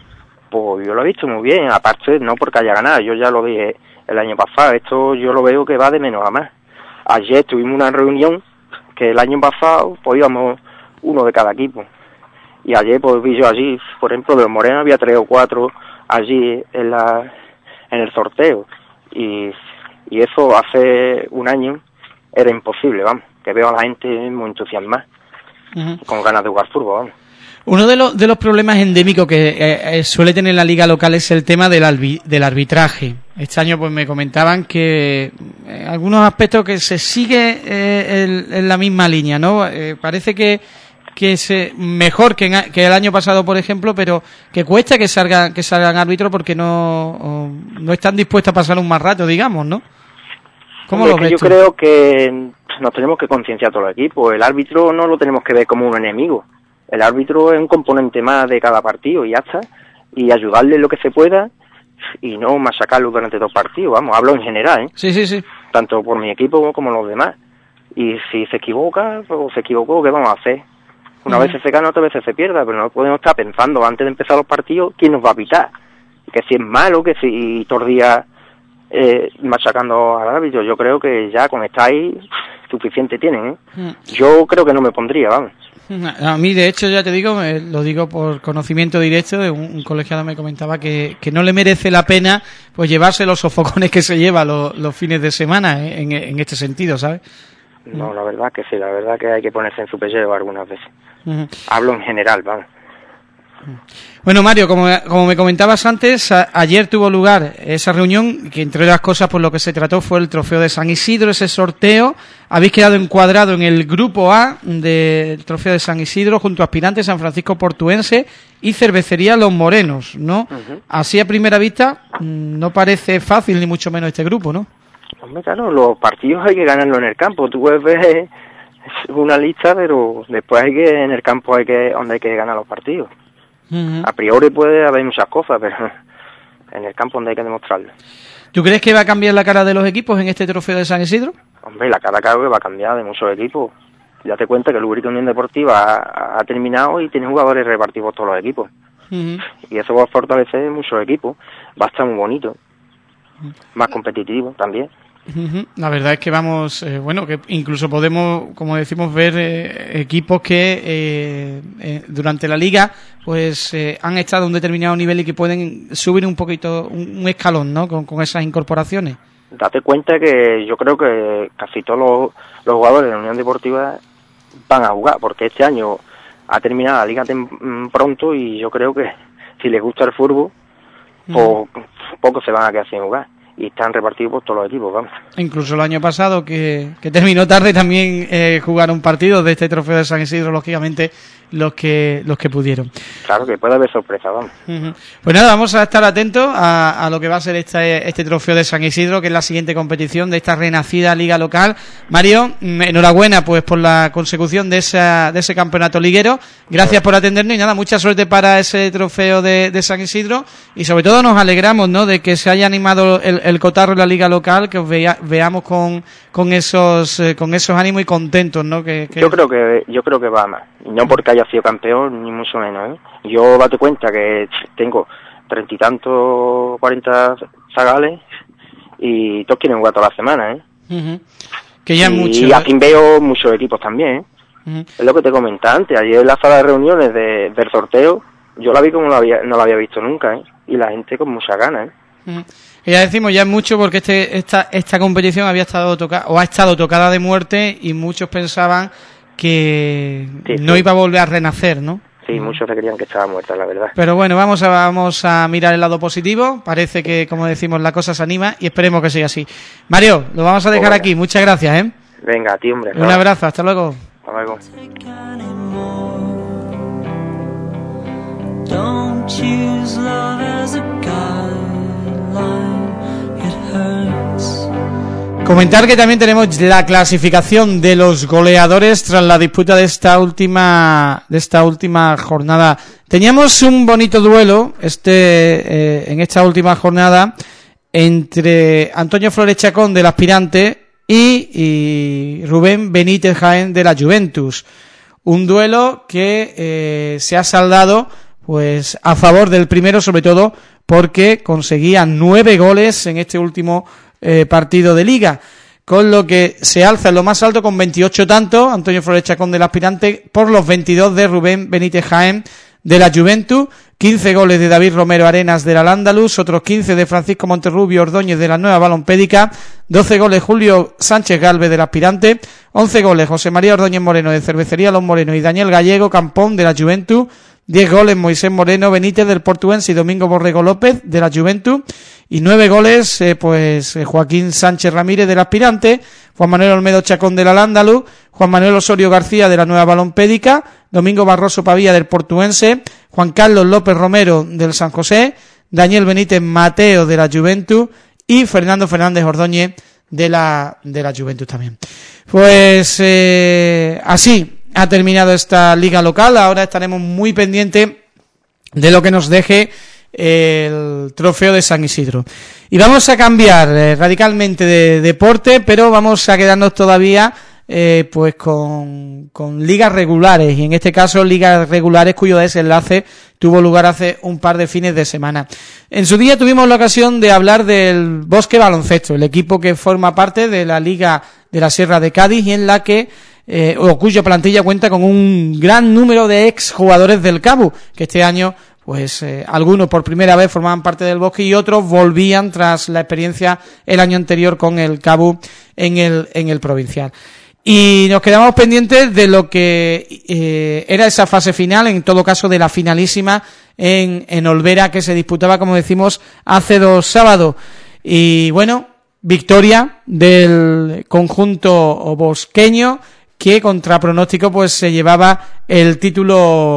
Pues yo lo he visto muy bien, aparte no porque haya ganado, yo ya lo dije el año pasado, esto yo lo veo que va de menos a más. Ayer tuvimos una reunión que el año pasado pues íbamos uno de cada equipo y ayer pues vi yo allí, por ejemplo de los Morenos había tres o cuatro allí en la en el sorteo y, y eso hace un año era imposible, vamos, que veo a la gente muy entusiasmada, uh-huh. con ganas de jugar fútbol, vamos.
Uno de los de los problemas endémicos que eh, eh, suele tener la liga local es el tema del, albi, del arbitraje. Este año pues me comentaban que eh, algunos aspectos que se sigue eh, el, en la misma línea, ¿no? Eh, parece que que es mejor que, en, que el año pasado, por ejemplo, pero que cuesta que salgan que salgan árbitros porque no no están dispuestos a pasar un mal rato, digamos, ¿no? ¿Cómo
Hombre,
lo ves
yo
tú?
creo que nos tenemos que concienciar todos los equipos. El árbitro no lo tenemos que ver como un enemigo. El árbitro es un componente más de cada partido y ya está. Y ayudarle lo que se pueda y no machacarlo durante dos partidos. Vamos, hablo en general, ¿eh?
Sí, sí, sí.
Tanto por mi equipo como los demás. Y si se equivoca, pues se equivocó, ¿qué vamos a hacer? Una uh-huh. vez se gana, otra vez se pierde, pero no podemos estar pensando antes de empezar los partidos quién nos va a pitar. Que si es malo, que si todos los días eh, machacando al árbitro. Yo creo que ya con estar ahí suficiente tienen, ¿eh? Uh-huh. Yo creo que no me pondría, vamos.
A mí, de hecho, ya te digo, eh, lo digo por conocimiento directo, un, un colegiado me comentaba que, que no le merece la pena pues llevarse los sofocones que se lleva los, los fines de semana, eh, en, en este sentido, ¿sabes?
No, la verdad que sí, la verdad que hay que ponerse en su pellejo algunas veces.
Uh-huh.
Hablo en general, vamos.
Bueno, Mario, como, como me comentabas antes, a, ayer tuvo lugar esa reunión que, entre otras cosas, por lo que se trató fue el trofeo de San Isidro, ese sorteo. Habéis quedado encuadrado en el grupo A del trofeo de San Isidro junto a Aspirantes, San Francisco Portuense y Cervecería Los Morenos, ¿no? Uh-huh. Así a primera vista no parece fácil ni mucho menos este grupo, ¿no?
Hombre, claro, los partidos hay que ganarlo en el campo. Tú puedes ver una lista, pero después hay que en el campo hay que donde hay que ganar los partidos. Uh-huh. A priori puede haber muchas cosas, pero en el campo donde hay que demostrarlo.
¿Tú crees que va a cambiar la cara de los equipos en este trofeo de San Isidro?
Hombre, la cara claro que va a cambiar de muchos equipos. Ya te cuenta que el Ubrique Unión Deportiva ha, ha terminado y tiene jugadores repartidos por todos los equipos. Uh-huh. Y eso va a fortalecer muchos equipos. Va a estar muy bonito. Uh-huh. Más competitivo también.
Uh-huh. La verdad es que vamos, eh, bueno, que incluso podemos, como decimos, ver eh, equipos que eh, eh, durante la liga pues eh, han estado a un determinado nivel y que pueden subir un poquito, un, un escalón, ¿no? Con, con esas incorporaciones. Date
cuenta que yo creo que casi todos los, los jugadores de la Unión Deportiva van a jugar, porque este año ha terminado la liga tem- pronto y yo creo que si les gusta el fútbol, pues uh-huh. pocos se van a quedar sin jugar. Y están repartidos por todos los equipos, vamos.
Incluso el año pasado, que, que terminó tarde, también eh, jugaron partidos de este trofeo de San Isidro, lógicamente, los que los que pudieron.
Claro que puede haber sorpresa, vamos.
Uh-huh. Pues nada, vamos a estar atentos a, a lo que va a ser este, este trofeo de San Isidro, que es la siguiente competición de esta renacida liga local. Mario, enhorabuena pues por la consecución de esa de ese campeonato liguero. Gracias por atendernos y nada, mucha suerte para ese trofeo de, de San Isidro y sobre todo nos alegramos, ¿no?, de que se haya animado el, el cotarro en la liga local, que os vea, veamos con con esos eh, con esos ánimos y contentos, ¿no? Que, que...
Yo creo que yo creo que va más, no porque haya sido campeón ni mucho menos, ¿eh? Yo date cuenta que tengo treinta y tantos, cuarenta zagales y todos quieren jugar toda la semana, ¿eh?
Uh-huh. Que ya es
y
mucho.
Y aquí veo muchos equipos también, ¿eh? Uh-huh. Es lo que te comentaba antes, ayer en la sala de reuniones de, del sorteo, yo la vi como la había, no la había visto nunca, ¿eh? Y la gente con muchas ganas, ¿eh?
Uh-huh. Y ya decimos, ya es mucho porque este esta esta competición había estado tocada o ha estado tocada de muerte y muchos pensaban que sí, no sí. iba a volver a renacer, ¿no?
Sí, muchos se creían que estaba muerta, la verdad.
Pero bueno, vamos a vamos a mirar el lado positivo. Parece que, como decimos, la cosa se anima y esperemos que siga así. Mario, lo vamos a dejar oh, aquí. Muchas gracias, ¿eh?
Venga, a ti, hombre.
Un abrazo, hasta luego.
Hasta luego.
Don't choose love as a guideline, it hurts.
Comentar que también tenemos la clasificación de los goleadores tras la disputa de esta última de esta última jornada. Teníamos un bonito duelo este eh, en esta última jornada entre Antonio Flores Chacón del Aspirante y, y Rubén Benítez Jaén de la Juventus. Un duelo que eh, se ha saldado pues a favor del primero, sobre todo porque conseguía nueve goles en este último eh, partido de Liga, con lo que se alza en lo más alto con veintiocho tantos Antonio Flores Chacón del Aspirante por los veintidós de Rubén Benítez Jaén de la Juventus, quince goles de David Romero Arenas del Al-Ándalus, otros quince de Francisco Monterrubio Ordóñez de la Nueva Balompédica, doce goles Julio Sánchez Galvez del Aspirante, once goles José María Ordóñez Moreno de Cervecería Los Morenos y Daniel Gallego Campón de la Juventus, diez goles Moisés Moreno Benítez del Portuense y Domingo Borrego López de la Juventus, y nueve goles eh, pues Joaquín Sánchez Ramírez del Aspirante, Juan Manuel Olmedo Chacón del Al-Ándalus, Juan Manuel Osorio García de la Nueva Balompédica, Domingo Barroso Pavía del Portuense, Juan Carlos López Romero del San José, Daniel Benítez Mateo de la Juventus y Fernando Fernández Ordóñez de la de la Juventus también. Pues eh, así ha terminado esta liga local. Ahora estaremos muy pendientes de lo que nos deje el trofeo de San Isidro. Y vamos a cambiar eh, radicalmente de deporte, pero vamos a quedarnos todavía eh, pues con, con ligas regulares, y en este caso ligas regulares cuyo desenlace tuvo lugar hace un par de fines de semana. En su día tuvimos la ocasión de hablar del Bosque Baloncesto, el equipo que forma parte de la Liga de la Sierra de Cádiz y en la que eh, o cuya plantilla cuenta con un gran número de exjugadores del Cabu, que este año pues eh, algunos por primera vez formaban parte del Bosque y otros volvían tras la experiencia el año anterior con el Cabu en el en el provincial. Y nos quedamos pendientes de lo que eh, era esa fase final, en todo caso de la finalísima en, en Olvera, que se disputaba, como decimos, hace dos sábados. Y bueno, victoria del conjunto bosqueño, que contra pronóstico pues se llevaba el título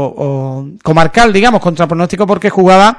o, comarcal, digamos, contra pronóstico porque jugaba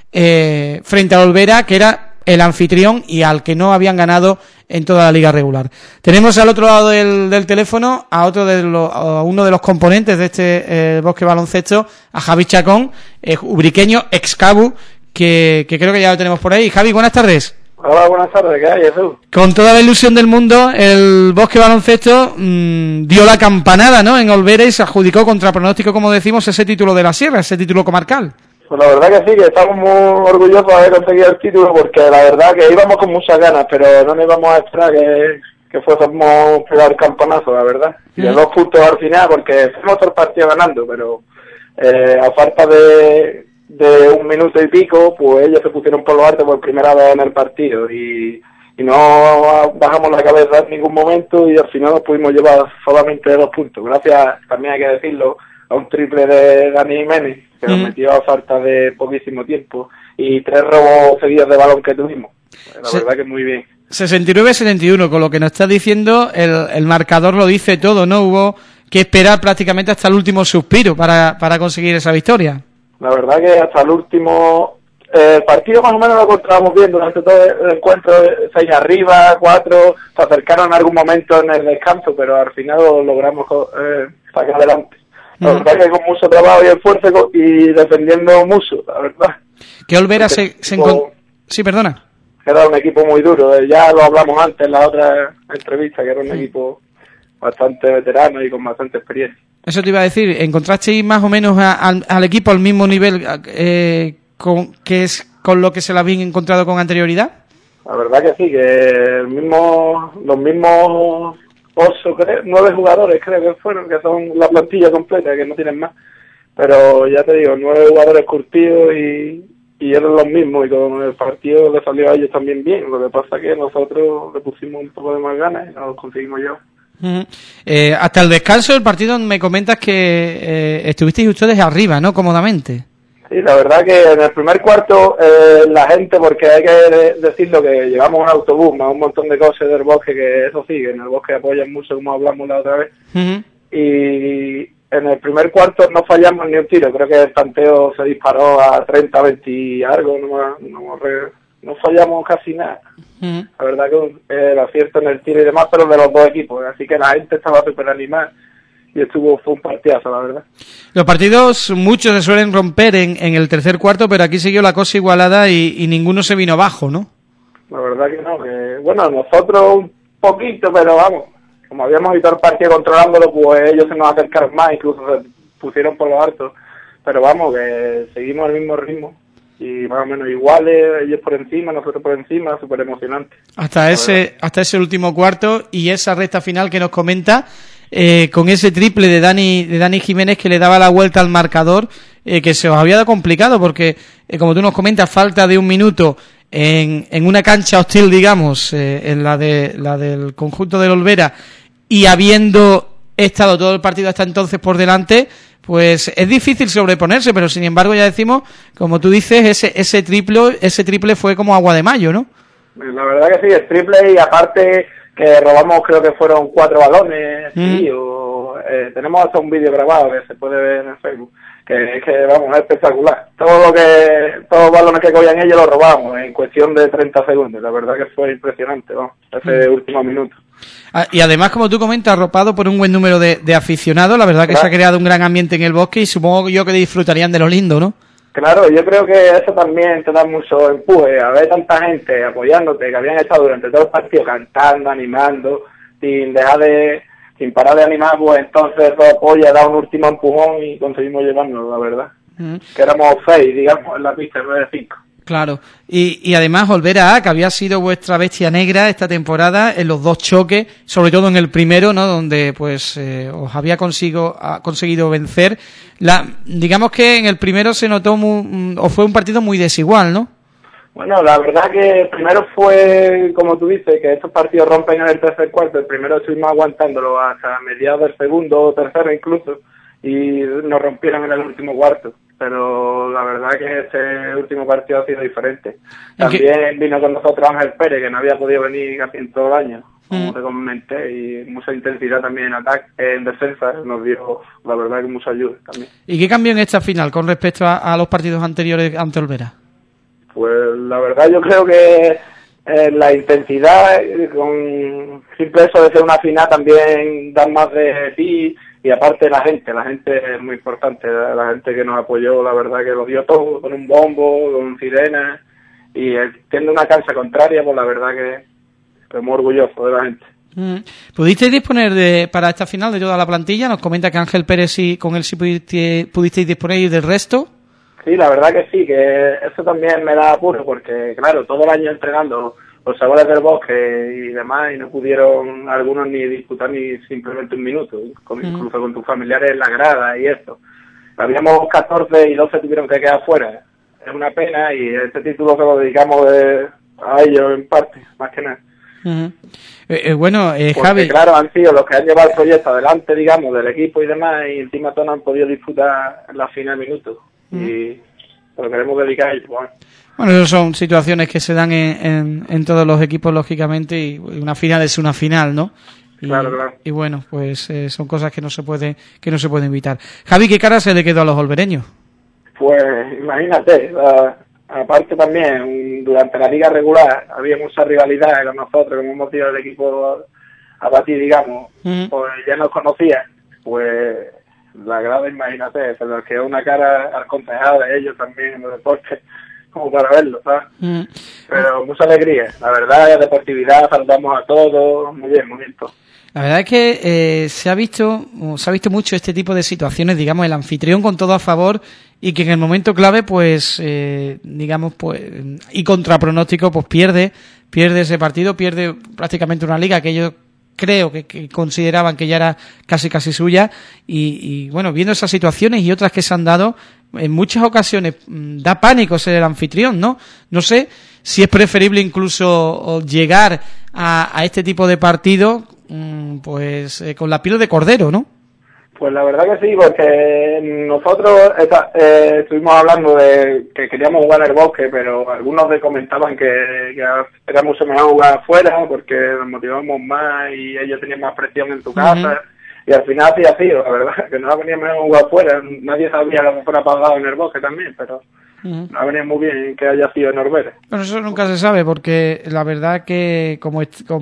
eh, frente a Olvera, que era el anfitrión y al que no habían ganado en toda la liga regular. Tenemos al otro lado del, del teléfono a otro de los, a uno de los componentes de este eh, Bosque Baloncesto, a Javi Chacón, eh, ubriqueño, ex Cabu, que, que creo que ya lo tenemos por ahí. Javi, buenas tardes.
Hola, buenas tardes, ¿qué hay, Jesús?
Con toda la ilusión del mundo, el Bosque Baloncesto mmm, dio la campanada, ¿no?, en Olvera y se adjudicó contra pronóstico, como decimos, ese título de la Sierra, ese título comarcal.
Pues la verdad que sí, que estamos muy orgullosos de haber conseguido el título, porque la verdad que íbamos con muchas ganas, pero no nos íbamos a esperar que, que fuésemos pegar el campanazo, la verdad. Y de dos puntos al final, porque fuimos todo el partido ganando, pero eh, a falta de, de un minuto y pico, pues ellos se pusieron por lo alto por primera vez en el partido y, y no bajamos la cabeza en ningún momento y al final nos pudimos llevar solamente dos puntos. Gracias, también hay que decirlo, a un triple de Dani Jiménez, que nos metió a falta de poquísimo tiempo, y tres robos seguidos de balón que tuvimos. La Se, verdad que muy bien.
sesenta y nueve a setenta y uno, con lo que nos está diciendo, el, el marcador lo dice todo, ¿no? Hubo que esperar prácticamente hasta el último suspiro para, para conseguir esa victoria.
La verdad que hasta el último... Eh, el partido más o menos lo controlábamos bien durante todo el encuentro, seis arriba, cuatro, se acercaron en algún momento en el descanso, pero al final lo logramos eh, sacar adelante. La verdad mm. que con mucho trabajo y esfuerzo y defendiendo mucho, la verdad.
Que Olvera se, se encontró... Sí, perdona.
Era un equipo muy duro, ya lo hablamos antes en la otra entrevista, que era un sí. equipo bastante veterano y con bastante experiencia.
Eso te iba a decir, ¿encontrasteis más o menos a, a, al equipo al mismo nivel eh, con, que es con lo que se lo habían encontrado con anterioridad?
La verdad que sí, que el mismo, los mismos... ocho, creo, nueve jugadores creo que fueron, que son la plantilla completa, que no tienen más. Pero ya te digo, nueve jugadores curtidos y, y eran los mismos, y con el partido le salió a ellos también bien. Lo que pasa es que nosotros le pusimos un poco de más ganas y no lo conseguimos yo.
Uh-huh. eh, hasta el descanso del partido me comentas que eh, estuvisteis ustedes arriba, ¿no?, cómodamente.
Sí, la verdad que en el primer cuarto eh, la gente, porque hay que decirlo que llevamos un autobús más un montón de cosas del bosque, que eso sí, que en el bosque apoyan mucho, como hablamos la otra vez, uh-huh. y en el primer cuarto no fallamos ni un tiro, creo que el tanteo se disparó a treinta, veinte y algo, no, no, no fallamos casi nada. Uh-huh. La verdad que el acierto en el tiro y demás, pero de los dos equipos, así que la gente estaba súper animada. Y estuvo, fue un partidazo, la verdad.
Los partidos, muchos se suelen romper en, en el tercer cuarto, pero aquí siguió la cosa igualada y, y ninguno se vino abajo, ¿no?
La verdad que no, que bueno, nosotros un poquito, pero vamos, como habíamos visto el partido controlándolo, pues ellos se nos acercaron más, incluso se pusieron por lo alto, pero vamos, que seguimos el mismo ritmo. Y más o menos iguales, ellos por encima, nosotros por encima, súper emocionante.
Hasta ese, hasta ese último cuarto y esa recta final que nos comenta, Eh, con ese triple de Dani de Dani Jiménez que le daba la vuelta al marcador eh, que se os había dado complicado, porque, eh, como tú nos comentas, falta de un minuto en, en una cancha hostil, digamos, eh, en la de la del conjunto del Olvera, y habiendo estado todo el partido hasta entonces por delante, pues es difícil sobreponerse, pero sin embargo ya decimos, como tú dices, ese ese triple, ese triple fue como agua de mayo, ¿no?
La verdad que sí, el triple, y aparte que robamos, creo que fueron cuatro balones, mm. sí, o, eh, tenemos hasta un vídeo grabado que se puede ver en el Facebook, que es que, vamos, es espectacular. Todo lo que, todos los balones que cogían ellos los robamos en cuestión de treinta segundos, la verdad que fue impresionante, vamos, ese mm. último minuto.
Ah, y además, como tú comentas, arropado por un buen número de, de aficionados, la verdad que claro. Se ha creado un gran ambiente en el Bosque y supongo yo que disfrutarían de lo lindo, ¿no?
Claro, yo creo que eso también te da mucho empuje, a ver tanta gente apoyándote, que habían estado durante todo el partido cantando, animando, sin dejar de, sin parar de animar, pues entonces eso apoya, da un último empujón y conseguimos llevarnos, la verdad. Mm. Que éramos seis, digamos, en la pista, en vez de cinco.
Claro, y, y además Olvera A, que había sido vuestra bestia negra esta temporada en los dos choques, sobre todo en el primero, ¿no? Donde pues eh, os había consigo, ha conseguido vencer. La, digamos que en el primero se notó muy, o fue un partido muy desigual, ¿no?
Bueno, la verdad que el primero fue, como tú dices, que estos partidos rompen en el tercer cuarto. El primero estuvimos aguantándolo hasta mediados del segundo o tercero incluso, y nos rompieron en el último cuarto. Pero la verdad que este último partido ha sido diferente. También vino con nosotros Ángel Pérez, que no había podido venir casi en todo el año, como mm. te comenté, y mucha intensidad también en ataque, en defensa, nos dio, la verdad, que mucha ayuda también.
¿Y qué cambió en esta final con respecto a, a los partidos anteriores ante Olvera?
Pues la verdad yo creo que eh, la intensidad, con simple eso de ser una final, también dan más de ti. Y aparte la gente, la gente es muy importante, la, la gente que nos apoyó, la verdad que lo dio todo, con un bombo, con sirenas, y eh, siendo una cancha contraria, pues la verdad que estoy muy orgulloso de la gente.
Mm. ¿Pudisteis disponer de para esta final de toda la plantilla? Nos comenta que Ángel Pérez, sí, con él sí pudiste, pudisteis disponer del resto.
Sí, la verdad que sí, que eso también me da apuro, porque claro, todo el año entrenando los sabores del Bosque y demás, y no pudieron algunos ni disputar ni simplemente un minuto, con, mm. incluso con tus familiares en la grada y eso. Habíamos catorce y doce tuvieron que quedar fuera. Es una pena, y este título se lo dedicamos de, a ellos en parte, más que nada.
Uh-huh. eh, eh, bueno, eh,
Porque,
Javi...
claro, han sido los que han llevado el proyecto adelante, digamos, del equipo y demás, y encima todos no han podido disfrutar la final minutos. Uh-huh. Y lo queremos dedicar a ellos, bueno.
Bueno, eso son situaciones que se dan en, en, en todos los equipos, lógicamente, y una final es una final, ¿no? Y,
claro, claro.
Y bueno, pues eh, son cosas que no se puede que no se pueden evitar. Javi, ¿qué cara se le quedó a los olvereños?
Pues imagínate, la, aparte también, durante la liga regular había mucha rivalidad con nosotros, como hemos sido el equipo a batir, digamos, uh-huh. Pues ya nos conocían, pues la grada, imagínate, se les quedó una cara al concejal de ellos también en los deportes, como para verlo, ¿sabes? Mm. Pero mucha alegría, la verdad, la deportividad, saludamos a todos, muy bien, muy bien todo.
La verdad es que eh, se ha visto se ha visto mucho este tipo de situaciones, digamos, el anfitrión con todo a favor, y que en el momento clave, pues, eh, digamos, pues, y contra pronóstico, pues pierde, pierde ese partido, pierde prácticamente una liga que ellos creo que, que consideraban que ya era casi casi suya, y, y bueno, viendo esas situaciones y otras que se han dado, en muchas ocasiones mmm, da pánico ser el anfitrión, ¿no? No sé si es preferible incluso llegar a, a este tipo de partido mmm, pues eh, con la piel de cordero, ¿no?
Pues la verdad que sí, porque nosotros esta, eh, estuvimos hablando de que queríamos jugar en el Bosque, pero algunos de comentaban que, que era mucho mejor jugar afuera porque nos motivábamos más y ellos tenían más presión en tu casa. Uh-huh. Y al final sí ha sido, la verdad, que nos ha venido mejor jugar afuera. Nadie sabía lo que fuera pagado en el Bosque también, pero uh-huh. Nos ha venido muy bien que haya sido en Orbera.
Bueno, eso nunca se sabe, porque la verdad que como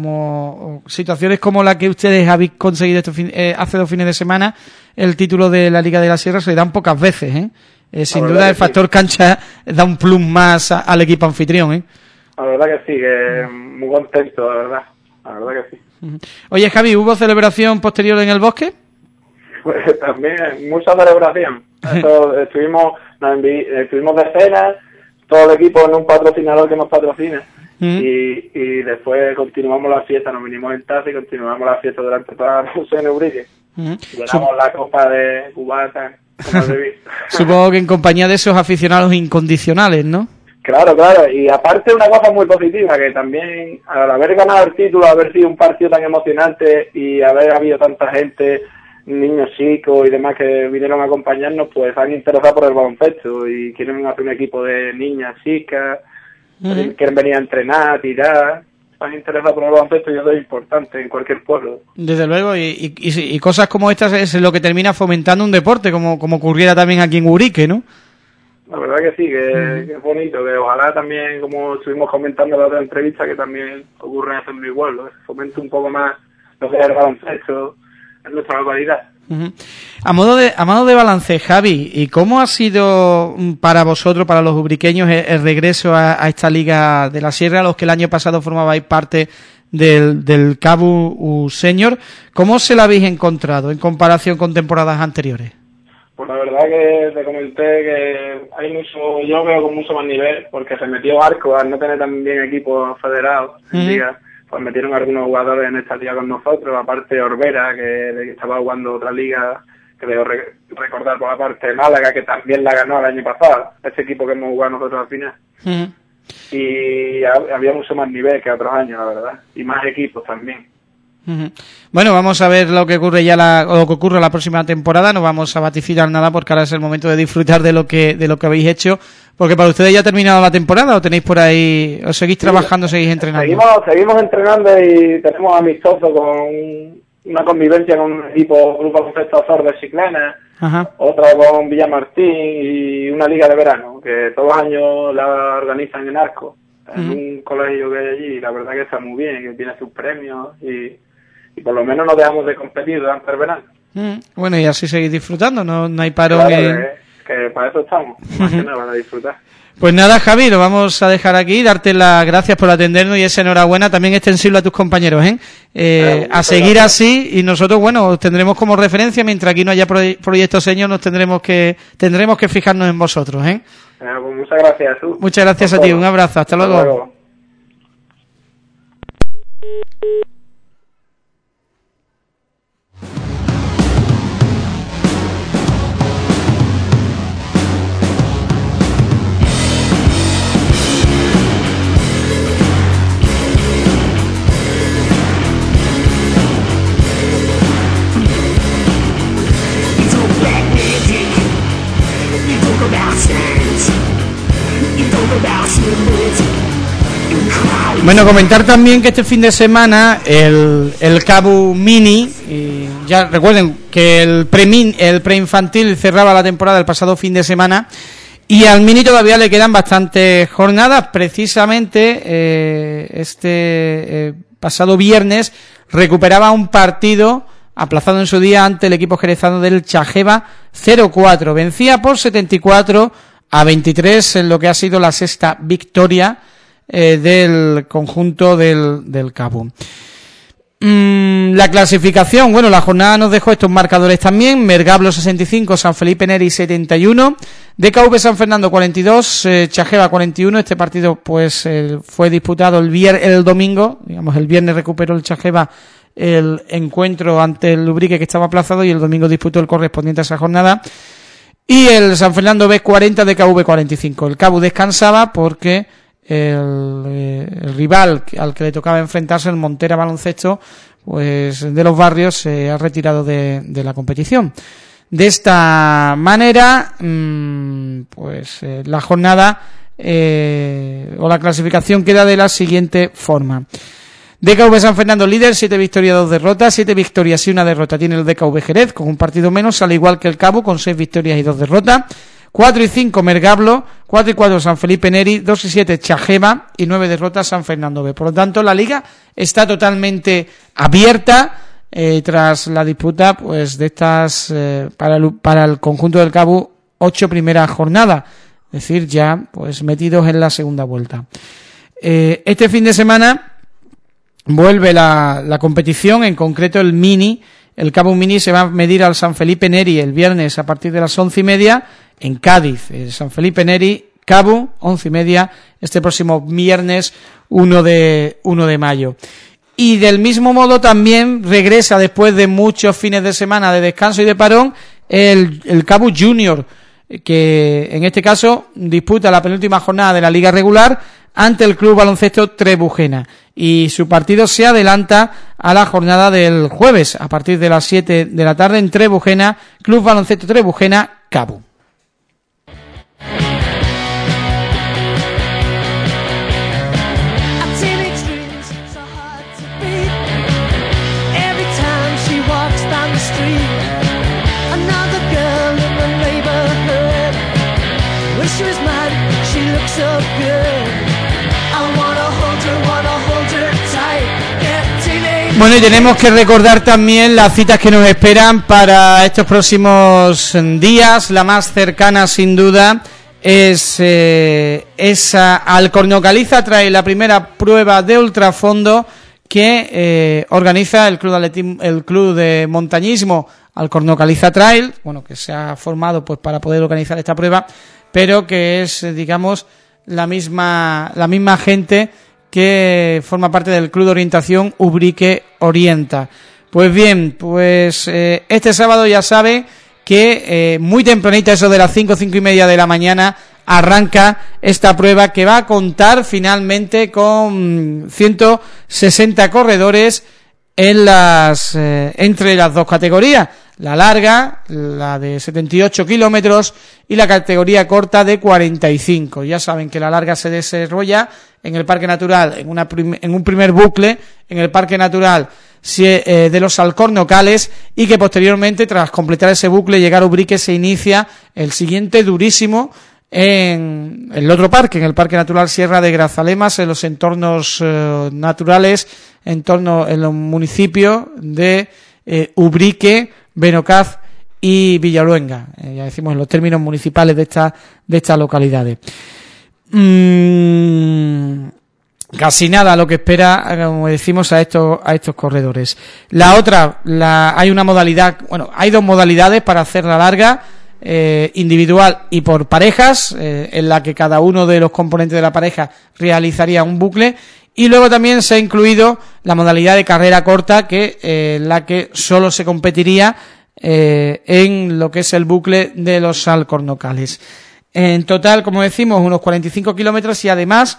como situaciones como la que ustedes habéis conseguido estos fin, eh, hace dos fines de semana, el título de la Liga de la Sierra se dan pocas veces, ¿eh? eh sin duda el factor sí. Cancha da un plus más a, al equipo anfitrión, ¿eh?
La verdad que sí, que muy contento, la verdad, la verdad que sí.
Oye, Javi, ¿hubo celebración posterior en el Bosque?
Pues también, mucha celebración. Eso, estuvimos, nos envi- estuvimos de cena, todo el equipo en un patrocinador que nos patrocina. Mm. Y, y después continuamos la fiesta, nos vinimos en taxi y continuamos la fiesta durante toda la noche en Ubrique. Mm. Llenamos Sup- la copa de cubata como se dice.
Supongo que en compañía de esos aficionados incondicionales, ¿no?
Claro, claro, y aparte una cosa muy positiva, que también al haber ganado el título, haber sido un partido tan emocionante y haber habido tanta gente, niños chicos y demás que vinieron a acompañarnos, pues han interesado por el baloncesto y quieren hacer un equipo de niñas, chicas, uh-huh. quieren venir a entrenar, a tirar, han interesado por el baloncesto y eso es importante en cualquier pueblo.
Desde luego, y, y, y, y cosas como estas es lo que termina fomentando un deporte, como, como ocurriera también aquí en Urique, ¿no?
La verdad que sí, que, uh-huh. que es bonito, que ojalá también, como estuvimos comentando en la otra entrevista, que también ocurre en mi pueblo, que se fomente un poco más lo que es el baloncesto en nuestra localidad.
Uh-huh. A modo de a modo de balance, Javi, ¿y cómo ha sido para vosotros, para los ubriqueños, el, el regreso a, a esta Liga de la Sierra, a los que el año pasado formabais parte del, del Cabu Senior? ¿Cómo se la habéis encontrado en comparación con temporadas anteriores?
Pues la verdad que te comenté que hay mucho, yo lo veo con mucho más nivel, porque se metió Arco al no tener también equipos federados en uh-huh. Liga. Pues metieron algunos jugadores en esta liga con nosotros, aparte Orbera, que estaba jugando otra liga, que debo re- recordar por la parte de Málaga, que también la ganó el año pasado, ese equipo que hemos jugado nosotros al final. Uh-huh. Y ha- había mucho más nivel que otros años, la verdad, y más equipos también.
Uh-huh. Bueno, vamos a ver lo que ocurre ya la, o lo que ocurre la próxima temporada. No vamos a vaticinar nada porque ahora es el momento de disfrutar de lo que de lo que habéis hecho, porque para ustedes ya ha terminado la temporada, o tenéis por ahí, o seguís trabajando, seguís entrenando.
Seguimos, seguimos entrenando y tenemos amistoso con una convivencia con un equipo, grupo baloncesto Azor de Chiclana, ajá. Otra con Villamartín y una liga de verano que todos los años la organizan en Arco, en uh-huh. un colegio que hay allí, y la verdad que está muy bien, que tiene sus premios y y por lo menos no dejamos de competir durante el verano. Mm,
bueno, y así seguís disfrutando, no, no hay parón.
Claro, en... que, que para eso estamos, más que nada, para disfrutar.
Pues nada, Javi, lo vamos a dejar aquí, darte las gracias por atendernos y esa enhorabuena también extensible a tus compañeros, ¿eh? eh claro, a seguir gracias. Así, y nosotros, bueno, os tendremos como referencia, mientras aquí no haya proye- proyectos señor, nos tendremos que tendremos que fijarnos en vosotros, ¿eh?
Bueno, pues muchas gracias, tú.
Muchas gracias por a todo. Ti, un abrazo, hasta, hasta luego. luego. Bueno, comentar también que este fin de semana el, el Cabu Mini, y ya recuerden que el pre el preinfantil cerraba la temporada el pasado fin de semana, y al Mini todavía le quedan bastantes jornadas. Precisamente eh, este eh, pasado viernes recuperaba un partido aplazado en su día ante el equipo jerezano del Chajeva cero cuatro. Vencía por setenta y cuatro a veintitrés en lo que ha sido la sexta victoria eh, del conjunto del, del Cabu. Mm, la clasificación, bueno, la jornada nos dejó estos marcadores también: Mergablo sesenta y cinco, San Felipe Neri setenta y uno, D K V San Fernando cuarenta y dos, eh, Chajeva cuarenta y uno. Este partido pues eh, fue disputado el vier el domingo, digamos el viernes recuperó el Chajeva el encuentro ante el Ubrique, que estaba aplazado, y el domingo disputó el correspondiente a esa jornada. Y el San Fernando B cuarenta, D K V cuarenta y cinco. El Cabu descansaba porque el, eh, el rival al que le tocaba enfrentarse, el Montera Baloncesto, pues de los Barrios, se ha retirado de, de la competición. De esta manera, mmm, pues eh, la jornada eh, o la clasificación queda de la siguiente forma: D K V San Fernando líder, siete victorias, dos derrotas, siete victorias y una derrota tiene el D K V Jerez, con un partido menos, al igual que el Cabu, con seis victorias y dos derrotas. cuatro y cinco Mergablo, cuatro y cuatro San Felipe Neri, dos y siete Chajeva y nueve derrotas San Fernando B. Por lo tanto, la liga está totalmente abierta eh, tras la disputa pues de estas eh, para el, para el conjunto del Cabu ocho primeras jornadas, es decir, ya pues metidos en la segunda vuelta. Eh, este fin de semana vuelve la, la competición, en concreto el Mini. El Cabu Mini se va a medir al San Felipe Neri el viernes a partir de las once y media en Cádiz. El San Felipe Neri, Cabu, once y media, este próximo viernes uno de mayo. Y del mismo modo también regresa, después de muchos fines de semana de descanso y de parón, el, el Cabu Junior, que en este caso disputa la penúltima jornada de la liga regular ante el Club Baloncesto Trebujena, y su partido se adelanta a la jornada del jueves a partir de las siete de la tarde en Trebujena, Club Baloncesto Trebujena Cabu. Bueno, y tenemos que recordar también las citas que nos esperan para estos próximos días. La más cercana, sin duda, es eh, esa Alcorno Caliza. Trae la primera prueba de ultrafondo que eh, organiza el club de atletismo, el club de montañismo Alcorno Caliza Trail, bueno, que se ha formado pues para poder organizar esta prueba, pero que es, digamos, la misma la misma gente que forma parte del club de orientación Ubrique Orienta. Pues bien, pues eh, este sábado ya sabe que eh, muy tempranita, eso de las cinco, cinco y media de la mañana, arranca esta prueba que va a contar finalmente con ciento sesenta corredores en las eh, entre las dos categorías, la larga, la de setenta y ocho kilómetros, y la categoría corta de cuarenta y cinco. Ya saben que la larga se desarrolla en el Parque Natural, en una prim- en un primer bucle, en el Parque Natural eh, de los Alcornocales, y que posteriormente, tras completar ese bucle, llegar a Ubrique, se inicia el siguiente durísimo en el otro parque, en el Parque Natural Sierra de Grazalemas, en los entornos eh, naturales, en torno en los municipios de eh, Ubrique, Benocaz y Villaluenga, eh, ya decimos en los términos municipales de esta de estas localidades. Mm, casi nada lo que espera, como decimos, a estos a estos corredores. La otra, la hay una modalidad, bueno, hay dos modalidades para hacer la larga, eh, individual y por parejas, eh, en la que cada uno de los componentes de la pareja realizaría un bucle. Y luego también se ha incluido la modalidad de carrera corta, que eh, la que solo se competiría eh, en lo que es el bucle de los Alcornocales. En total, como decimos, unos cuarenta y cinco kilómetros, y además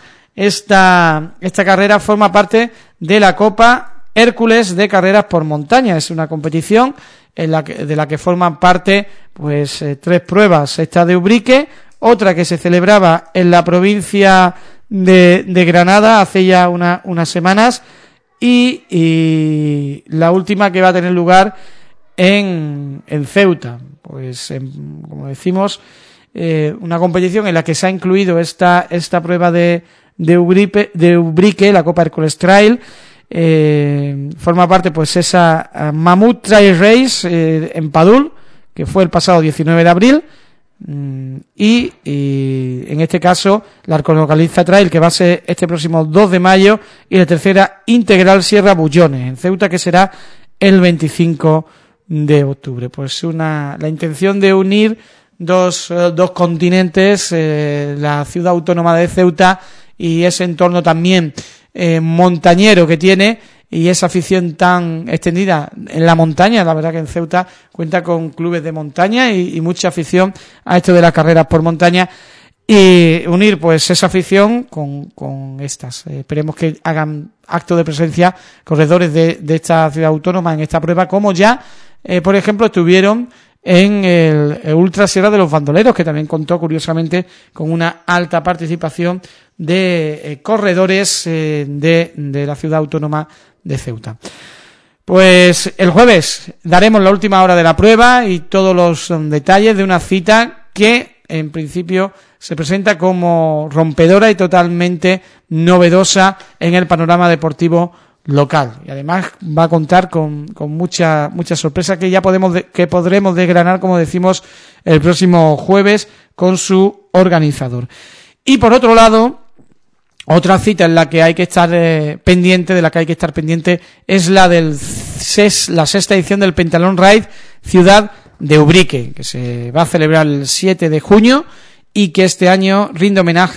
esta esta carrera forma parte de la Copa Hércules de carreras por montaña. Es una competición en la que, de la que forman parte pues eh, tres pruebas. Esta de Ubrique, otra que se celebraba en la provincia de, de Granada hace ya una, unas semanas, y, y la última que va a tener lugar en, en Ceuta. Pues en, como decimos, eh, una competición en la que se ha incluido esta esta prueba de de Ubrique, de Ubrique, la Copa Hércules Trail. Eh, forma parte pues esa uh, Mamut Trail Race eh, en Padul, que fue el pasado diecinueve de abril, mm, y, y en este caso la Alcorno Caliza Trail, que va a ser este próximo dos de mayo, y la tercera Integral Sierra Bullones en Ceuta, que será el veinticinco de octubre. Pues una la intención de unir dos, uh, dos continentes, eh, la ciudad autónoma de Ceuta y ese entorno también eh, montañero que tiene, y esa afición tan extendida en la montaña. La verdad que en Ceuta cuenta con clubes de montaña y, y mucha afición a esto de las carreras por montaña, y unir pues esa afición con, con estas. Eh, esperemos que hagan acto de presencia corredores de, de esta ciudad autónoma en esta prueba, como ya eh, por ejemplo estuvieron en el, el Ultra Sierra de los Bandoleros, que también contó curiosamente con una alta participación de eh, corredores eh, de, de la ciudad autónoma de Ceuta. Pues el jueves daremos la última hora de la prueba y todos los um, detalles de una cita que en principio se presenta como rompedora y totalmente novedosa en el panorama deportivo local, y además va a contar con, con mucha mucha sorpresa que ya podemos de, que podremos desgranar, como decimos, el próximo jueves con su organizador. Y por otro lado, otra cita en la que hay que estar eh, pendiente, de la que hay que estar pendiente, es la del ses, la sexta edición del Pentalón Ride Ciudad de Ubrique, que se va a celebrar el siete de junio, y que este año rinde homenaje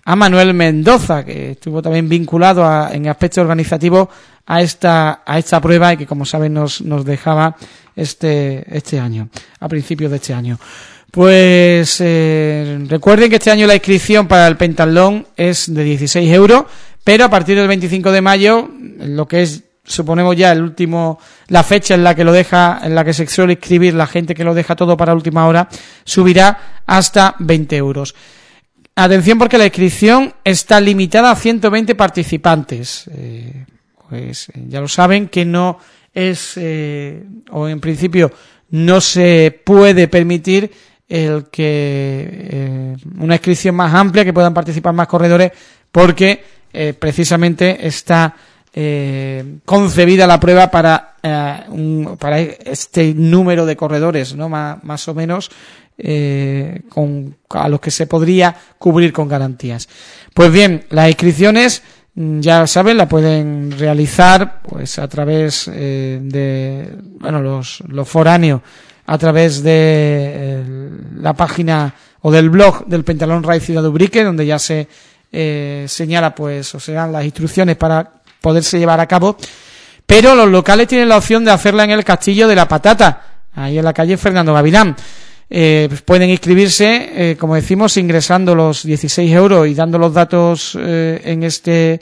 a Manuel Mendoza, que estuvo también vinculado a, en aspectos organizativos a esta a esta prueba y que, como saben, nos nos dejaba este este año, a principios de este año. Pues eh, recuerden que este año la inscripción para el pentatlón es de dieciséis euros, pero a partir del veinticinco de mayo, lo que es, suponemos ya el último, la fecha en la que lo deja, en la que se suele inscribir la gente que lo deja todo para última hora, subirá hasta veinte euros. Atención, porque la inscripción está limitada a ciento veinte participantes. Eh, pues ya lo saben que no es, eh, o en principio no se puede permitir el que eh, una inscripción más amplia, que puedan participar más corredores, porque eh, precisamente está eh, concebida la prueba para eh, un, para este número de corredores, ¿no? Más, más o menos eh, con a los que se podría cubrir con garantías. Pues bien, las inscripciones, ya saben, la pueden realizar pues a través eh, de bueno los los foráneos, a través de eh, la página o del blog del Pentatlón Raid Ciudad de Ubrique, donde ya se eh, señala pues o se dan las instrucciones para poderse llevar a cabo, pero los locales tienen la opción de hacerla en el Castillo de la Patata, ahí en la calle Fernando Gavilán. Eh, pues pueden inscribirse, eh, como decimos, ingresando los dieciséis euros y dando los datos eh, en este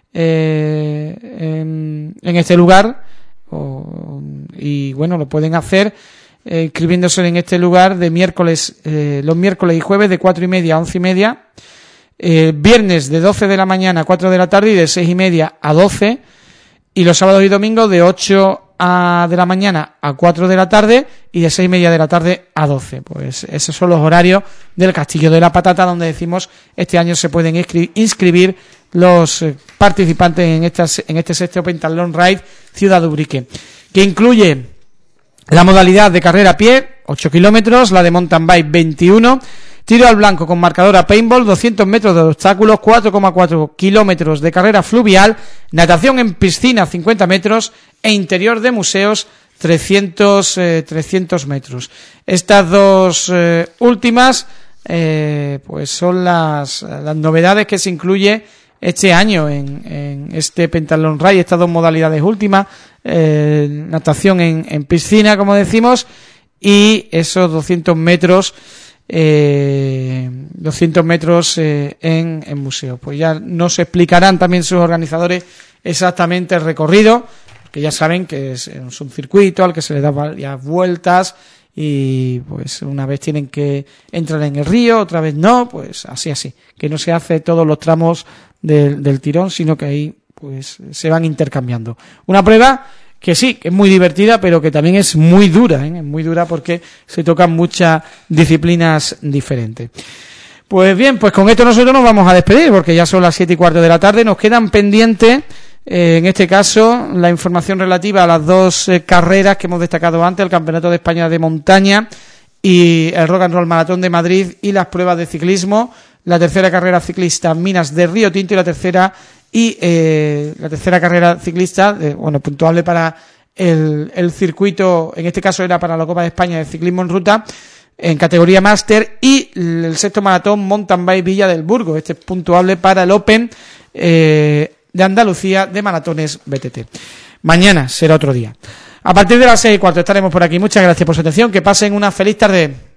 eh, en, en este lugar, o, y bueno, lo pueden hacer eh, inscribiéndose en este lugar de miércoles, eh, los miércoles y jueves de cuatro y media a once y media, eh, viernes de doce de la mañana a cuatro de la tarde y de seis y media a doce, y los sábados y domingos de ocho a, de la mañana a cuatro de la tarde y de seis y media de la tarde a doce. Pues esos son los horarios del Castillo de la Patata, donde decimos este año se pueden inscri- inscribir los eh, participantes en, estas, en este sexto Pentatlón Raid Ciudad de Ubrique, que incluye la modalidad de carrera a pie, ocho kilómetros, la de mountain bike, veintiuno, tiro al blanco con marcador a paintball, doscientos metros de obstáculos, cuatro coma cuatro kilómetros de carrera fluvial, natación en piscina, cincuenta metros, e interior de museos, trescientos, eh, trescientos metros. Estas dos eh, últimas eh, pues son las, las novedades que se incluye este año en, en este Pentatlón Raid, estas dos modalidades últimas, eh, natación en, en piscina, como decimos, y esos doscientos metros eh, doscientos metros eh, en, en museo. Pues ya nos explicarán también sus organizadores exactamente el recorrido, que ya saben que es, es un circuito al que se le da varias vueltas, y pues una vez tienen que entrar en el río, otra vez no, pues así así, que no se hace todos los tramos del, del tirón, sino que ahí pues se van intercambiando. Una prueba que sí, que es muy divertida, pero que también es muy dura, ¿eh? Es muy dura porque se tocan muchas disciplinas diferentes. Pues bien, pues con esto nosotros nos vamos a despedir, porque ya son las siete y cuarto de la tarde. Nos quedan pendientes, eh, en este caso, la información relativa a las dos eh, carreras que hemos destacado antes, el Campeonato de España de Montaña y el Rock and Roll Maratón de Madrid, y las pruebas de ciclismo, la tercera carrera ciclista Minas de Río Tinto y la tercera y eh, la tercera carrera ciclista, eh, bueno, puntuable para el, el circuito, en este caso era para la Copa de España de Ciclismo en Ruta, en categoría máster, y el sexto maratón Mountain Bike Villa del Burgo, este es puntuable para el Open eh, de Andalucía de maratones B T T. Mañana será otro día. A partir de las seis y cuarto estaremos por aquí. Muchas gracias por su atención, que pasen una feliz tarde.